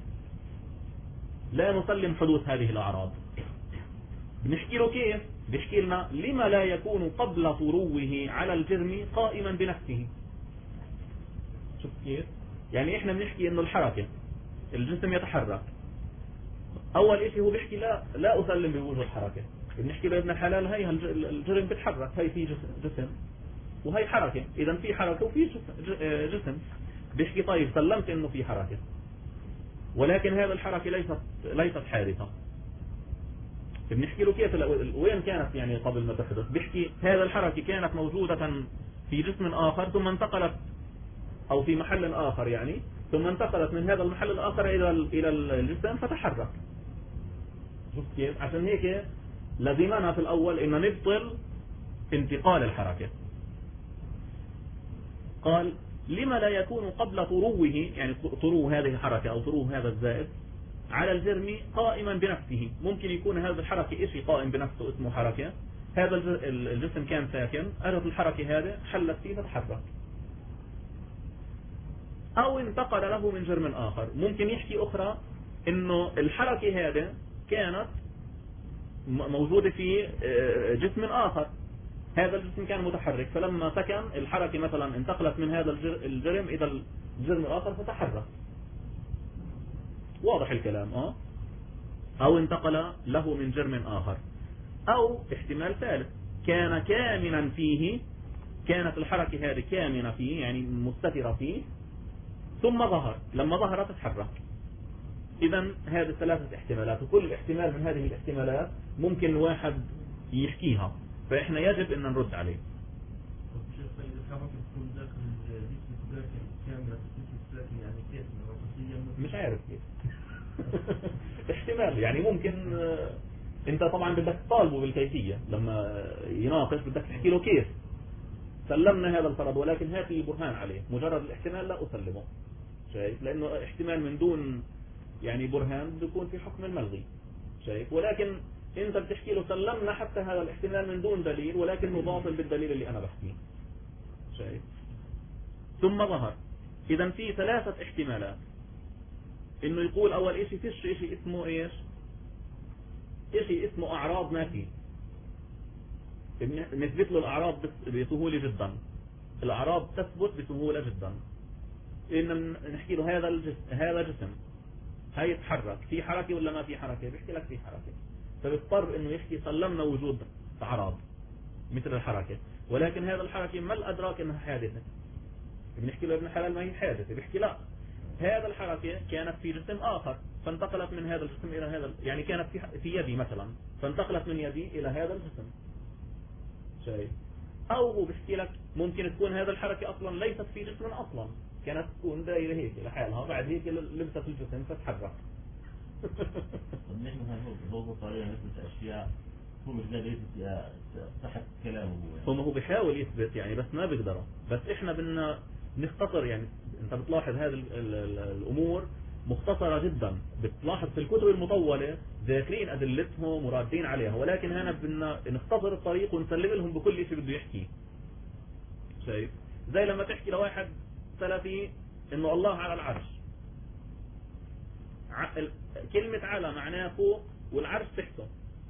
لا نسلم حدوث هذه الأعراض. بنحكي له كيف؟ بيحكي لنا لما لا يكون قبل طروه على الجرم قائما بنفسه. شوف كيف؟ يعني احنا بنحكي انه الحركة الجسم يتحرك، اول شيء هو بيحكي لا اسلم بوجود حركة. بنحكي لابن الحلال هي الجرم بيتحرك، هي في جسم وهي حركة، اذا في حركة وفي جسم. بيحكي طيب سلمت انه في حركة، ولكن هذه الحركة ليست حادثة. بنحكي له كيف وين كانت يعني قبل ما تحدث. بيحكي هذه الحركة كانت موجودة في جسم آخر ثم انتقلت، أو في محل آخر يعني، ثم انتقلت من هذا المحل الآخر إلى الجسم فتحرك. شوف كيف؟ عشان هيك لزمنا في الأول إن نبطل انتقال الحركة. قال لما لا يكون قبل طروه، يعني طرو هذه الحركة أو طرو هذا الزائد على الجرم قائما بنفسه. ممكن يكون هذا الحركة شيء قائم بنفسه اسمه حركة، هذا الجسم كان ساكن، أردت الحركة هذه حلت فيه فتحرك، أو انتقل له من جرم آخر. ممكن يحكي أخرى إنه الحركة هذه كانت موجودة في جسم آخر، هذا الجسم كان متحرك، فلما سكن الحركة مثلا انتقلت من هذا الجرم إلى الجرم الآخر فتحرك. واضح الكلام؟ أو انتقل له من جرم آخر. أو احتمال ثالث، كان كامنا فيه، كانت الحركة هذه كامنة فيه يعني مستترة فيه، ثم ظهر، لما ظهر تتحرك. إذا هذه ثلاثة احتمالات، وكل احتمال من هذه الاحتمالات ممكن واحد يحكيها، فإحنا يجب أن نرد عليه. مش عارف كيف. احتمال يعني ممكن. انت طبعا بدك تطالبه بالكيفية، لما يناقش بدك تحكي له كيف سلمنا هذا الفرض، ولكن هات لي برهان عليه. مجرد الاحتمال لا أسلمه، شايف؟ لأنه احتمال من دون يعني برهان بيكون في حكم الملغي، شايف؟ ولكن انت بتحكي له سلمنا حتى هذا الاحتمال من دون دليل، ولكنه باطل بالدليل اللي انا بحكيه، شايف؟ ثم ظهر. اذا في ثلاثة احتمالات، انه يقول اول اشي فيش اشي اسمه ايش؟ اشي اسمه اعراض ما فيه، نثبت له الاعراض بسهولة جدا، الاعراض تثبت بسهولة جدا. ان نحكي له هذا جسم هاي يتحرك، في حركة ولا ما في حركة؟ بيحكي لك في حركة، فبيضطر انه يحكي سلمنا وجود اعراض مثل الحركة، ولكن هذا الحركة ما الادراك انها حادثة. بنحكي له ابن حلال ما هي حادثة، بيحكي لا، هذا الحركة كانت في جسم آخر فانتقلت من هذا الجسم إلى هذا، يعني كانت في يدي مثلا فانتقلت من يدي إلى هذا الجسم، شايف؟ أو هو بيحكي لك ممكن تكون هذا الحركة أصلا ليست في جسم أصلا، كانت تكون دايرة هيك لحالها، بعد هيك لبست الجسم فتحرك. طب نحن هو طريقة نثبت أشياء هو مش قادر يثبت صحة كلامه يعني. هو بيحاول يثبت يعني بس ما بيقدره. بس احنا بدنا نختصر، يعني انت بتلاحظ هذه الامور مختصرة جدا، بتلاحظ في الكتب المطولة ذاكرين ادلتهم مرادين عليها، ولكن هنا بدنا نختصر الطريق ونسلم لهم بكل شيء بده يحكيه، شايف؟ زي لما تحكي لواحد سلفي انه الله على العرش، كلمة على معناها فوق والعرش تحته،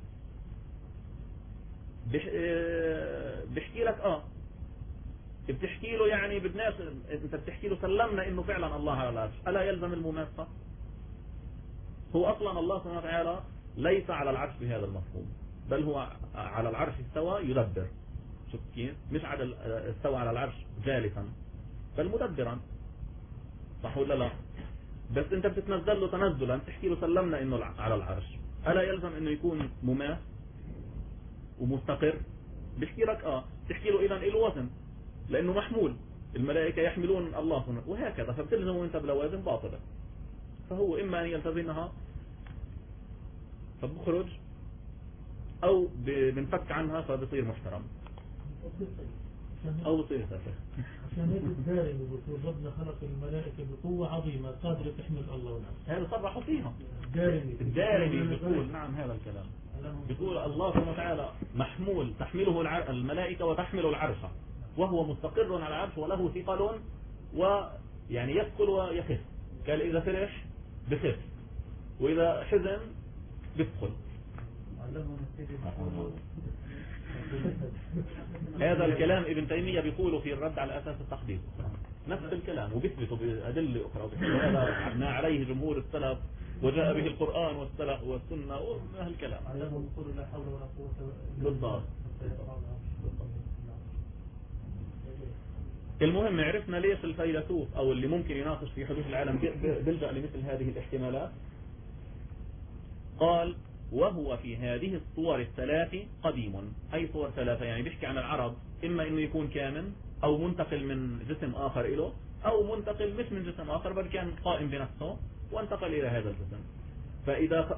بيحكي لك بتحكي له يعني بدناش، انت بتحكي له سلمنا انه فعلا الله على العرش، الا يلزم المماسة؟ هو اصلا الله سبحانه وتعالى ليس على العرش بهذا المفهوم، بل هو على العرش استوى يدبر. شوف كيف؟ مش على استوى على العرش جالسا، بل مدبرا، صح ولا لا؟ بس انت بتتنزل له تنزلا، تحكي له سلمنا انه على العرش، الا يلزم انه يكون مماس ومستقر؟ بيحكي لك تحكي له اذا له وزن لانه محمول، الملائكة يحملون الله سبحانه وهكذا، فبتلزمه انت بلوازم باطلة، فهو اما ان يلتزمها فبخرج او بنفك عنها فبصير محترم او بصير سافر. عشان هيك الدارمي بيقول ربنا خلق الملائكة بقوة عظيمة قادرة تحمل الله ونفسه. هذا صرحوا فيها الدارمي بيقول نعم هذا الكلام، بيقول الله سبحانه وتعالى محمول، تحمله الملائكة وتحمل العرش، وهو مستقر على العرش وله ثقل، ويعني يثقل ويخف، قال إذا فرح بخف وإذا حزن بثقل. هذا الكلام ابن تيمية بيقوله في الرد على أساس التقدير. نفس الكلام وبيثبتوا بأدلة أخرى وهذا عبنا عليه جمهور السلف وجاء به القرآن والسنة وهالكلام لا حول ولا قوة بالضبط. المهم عرفنا ليش الفيلسوف أو اللي ممكن يناقش في حدوث العالم بيلجأ لمثل هذه الاحتمالات. قال وهو في هذه الصور الثلاث قديم. أي صور ثلاثة؟ يعني بيحكي عن العرض إما إنه يكون كامل أو منتقل من جسم آخر إله أو منتقل مش من جسم آخر بل كان قائم بنفسه وانتقل إلى هذا الجسم. فإذا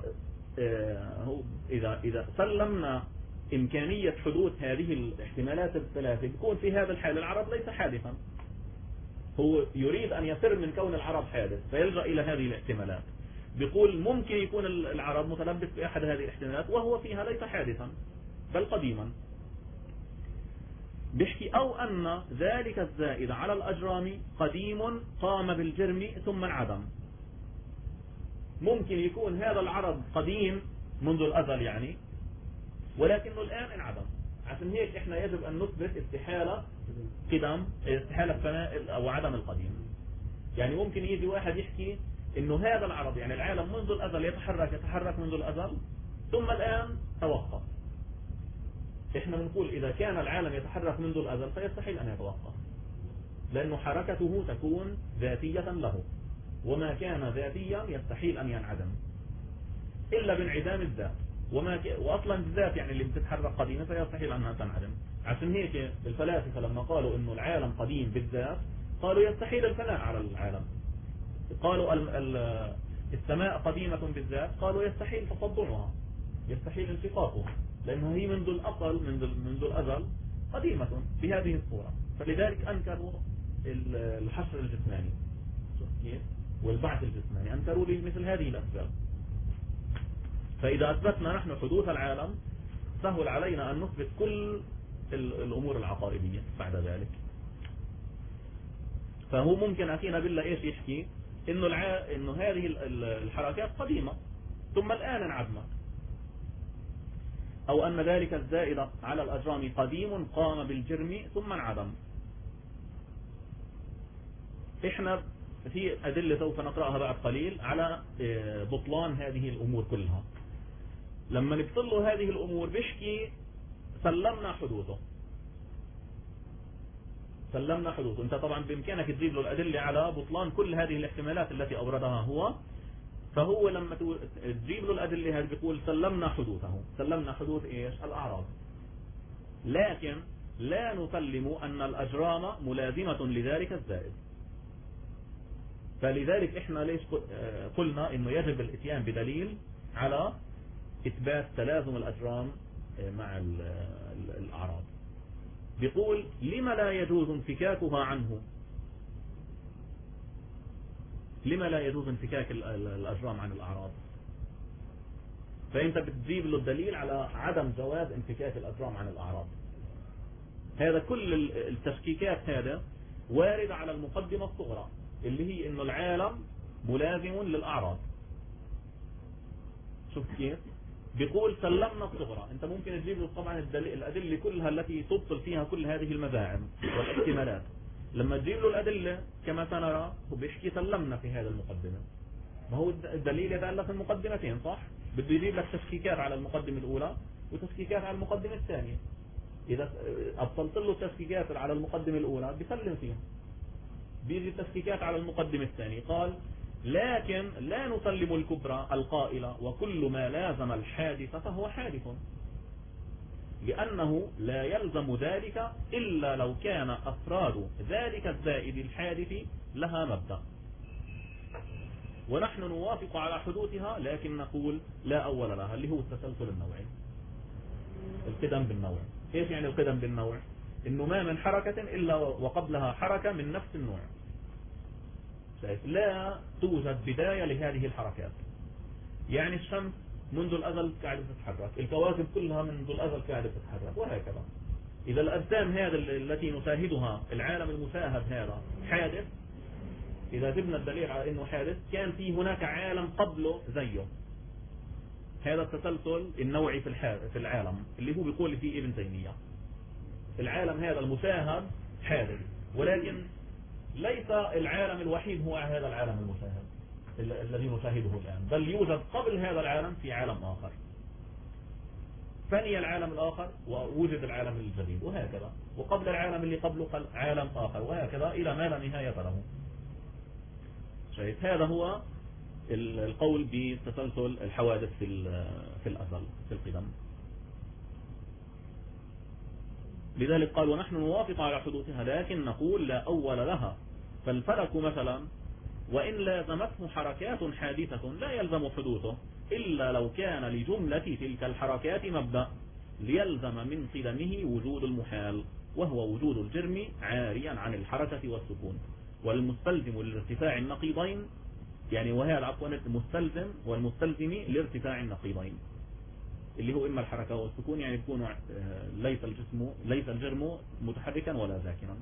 إذا سلمنا إمكانية حدوث هذه الاحتمالات الثلاثة بيكون في هذا الحال العرض ليس حادثا. هو يريد أن يفر من كون العرض حادث فيلجأ إلى هذه الاحتمالات. بيقول ممكن يكون العرض متلبس بأحد هذه الاحتمالات وهو فيها ليس حادثا بل قديما. بيحكي أو أن ذلك الزائد على الأجرام قديم قام بالجرم ثم انعدم. ممكن يكون هذا العرض قديم منذ الأزل يعني ولكنه الآن انعدم. عشان هيك احنا يجب أن نثبت استحالة فناء أو عدم القديم. يعني ممكن يجي واحد يحكي انه هذا العرض يعني العالم منذ الأزل يتحرك منذ الأزل ثم الآن توقف. احنا بنقول إذا كان العالم يتحرك منذ الأزل فيستحيل أن يتوقف لأنه حركته تكون ذاتية له وما كان ذاتيا يستحيل أن ينعدم إلا بانعدام الذات وأصلا الذات يعني اللي بتتحرك قديمة فيستحيل أنها تنعدم. عشان هيك الفلاسفة لما قالوا إنه العالم قديم بالذات قالوا يستحيل الفناء على العالم. قالوا السماء قديمة بالذات قالوا يستحيل تصدعها يستحيل انشقاقها لأنها هي منذ الأزل قديمة بهذه الصورة. فلذلك أنكروا الحشر الجسماني والبعث الجسماني أنكروا مثل هذه الأسباب. فإذا أثبتنا نحن حدوث العالم سهل علينا أن نثبت كل الأمور العقاربية بعد ذلك. فهو ممكن أخينا بالله إيش يحكي إنه هذه الحركات قديمة ثم الآن انعدمت أو أن ذلك الزائد على الأجرام قديم قام بالجرم ثم انعدم. إحنا في أدلة سوف نقرأها بعد قليل على بطلان هذه الأمور كلها. لما نبطل له هذه الأمور بيحكي سلمنا حدوثه. أنت طبعا بإمكانك تجيب له الأدلة على بطلان كل هذه الاحتمالات التي أوردها هو. فهو لما تجيب له الأدلة هذه بيقول سلمنا حدوث إيش؟ الأعراض. لكن لا نسلم أن الأجرام ملازمة لذلك الزائد. فلذلك إحنا ليش قلنا إنه يجب الاتيان بدليل على إثبات تلازم الأجرام مع الأعراض. بيقول لما لا يجوز انفكاكها عنه؟ لما لا يجوز انفكاك الأجرام عن الأعراض؟ فأنت بتجيب له الدليل على عدم جواز انفكاك الأجرام عن الأعراض. هذا كل التشكيكات هذا وارد على المقدمة الصغرى اللي هي إنه العالم ملازم للأعراض. شوف كيف بيقول سلمنا الصغرى. انت ممكن تجيب له طبعا الأدلة كلها التي تبطل فيها كل هذه المزاعم والاحتمالات. لما تجيب له الأدلة كما سنرى هو بيحكي سلمنا في هذا المقدمة. ما هو الدليل يتألف المقدمتين صح؟ بده يجيب لك تشكيكات على المقدمة الأولى وتشكيكات على المقدمة الثانية. إذا أبطلت له التشكيكات على المقدمة الأولى بيسلم فيها. بيجي التشكيكات على المقدمة الثانية قال لكن لا نسلم الكبرى القائلة وكل ما لازم الحادث فهو حادث لأنه لا يلزم ذلك إلا لو كان أفراد ذلك الزائد الحادث لها مبدأ ونحن نوافق على حدوثها لكن نقول لا أول لها اللي هو التسلسل النوعي. القدم بالنوع. إيش يعني القدم بالنوع؟ إنه ما من حركة إلا وقبلها حركة من نفس النوع. لا توجد بداية لهذه الحركات. يعني الشمس منذ الأزل قاعدة تتحرك، الكواكب كلها منذ الأزل قاعدة تتحرك وهكذا. إذا الأجسام هذا التي نشاهدها العالم المشاهد هذا حادث، إذا جبنا الدليل على أنه حادث كان في هناك عالم قبله زيه. هذا التسلسل النوعي في العالم اللي هو بيقول فيه ابن تيمية. العالم هذا المشاهد حادث ولكن ليس العالم الوحيد هو هذا العالم المشاهد الذي نشاهده الآن، بل يوجد قبل هذا العالم في عالم آخر، فني العالم الآخر ووجد العالم الجديد وهكذا، وقبل العالم اللي قبله عالم آخر وهكذا إلى ما لا نهاية له. شايف؟ هذا هو القول بتسلسل الحوادث في الأزل في القدم. لذلك قال ونحن نوافق على حدوثها لكن نقول لا أول لها، فالفلك مثلا وإن لازمته حركات حادثة لا يلزم حدوثه إلا لو كان لجملة تلك الحركات مبدأ ليلزم من قدمه وجود المحال وهو وجود الجرم عاريا عن الحركة والسكون، والمستلزم لارتفاع النقيضين يعني وهذا عفوا المستلزم والمستلزم لارتفاع النقيضين اللي هو إما الحركة والسكون، يعني يكون ليس الجرم متحركا ولا ساكنا.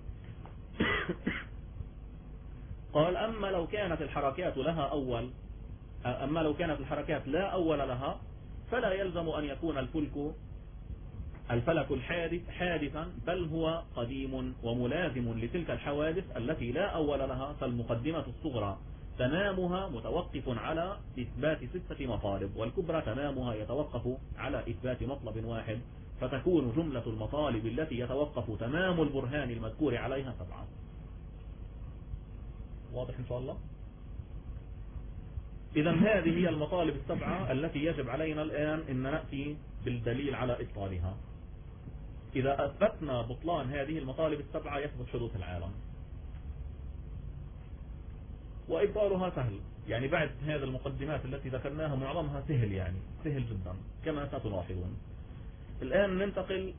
قال أما لو كانت الحركات لا أول لها فلا يلزم أن يكون الفلك الحادث حادثا، بل هو قديم وملازم لتلك الحوادث التي لا أول لها، فالمقدمة الصغرى تمامها متوقف على إثبات 6 مطالب، والكبرى تمامها يتوقف على إثبات مطلب واحد، فتكون جملة المطالب التي يتوقف تمام البرهان المذكور عليها 7. واضح إن شاء الله؟ إذا هذه هي المطالب 7 التي يجب علينا الآن أن نأتي بالدليل على إبطالها. إذا أثبتنا بطلان هذه المطالب 7 يثبت حدوث العالم، وإبطالها سهل، يعني بعد هذه المقدمات التي ذكرناها معظمها سهل، يعني سهل جدا كما ستلاحظون. الآن ننتقل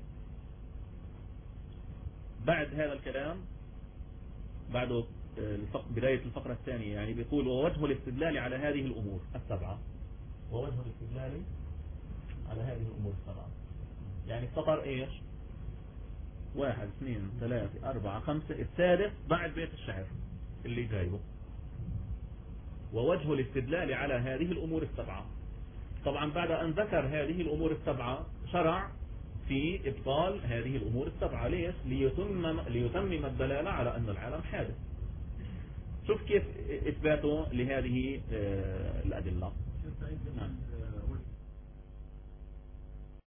بعد هذا الكلام بعد بداية الفقرة الثانية، يعني بيقول ووجه الاستدلال على هذه الأمور 7. ووجه الاستدلال على هذه الأمور 7 يعني افتقر ايش؟ 1 2 3 4 5 السادس بعد بيت الشعر اللي جايبه. ووجه الاستدلال على هذه الأمور 7. طبعا بعد أن ذكر هذه الأمور 7 شرع في إبطال هذه الأمور 7. ليش؟ ليتمم الدلالة على أن العالم حادث. شوف كيف إثباته لهذه الأدلة.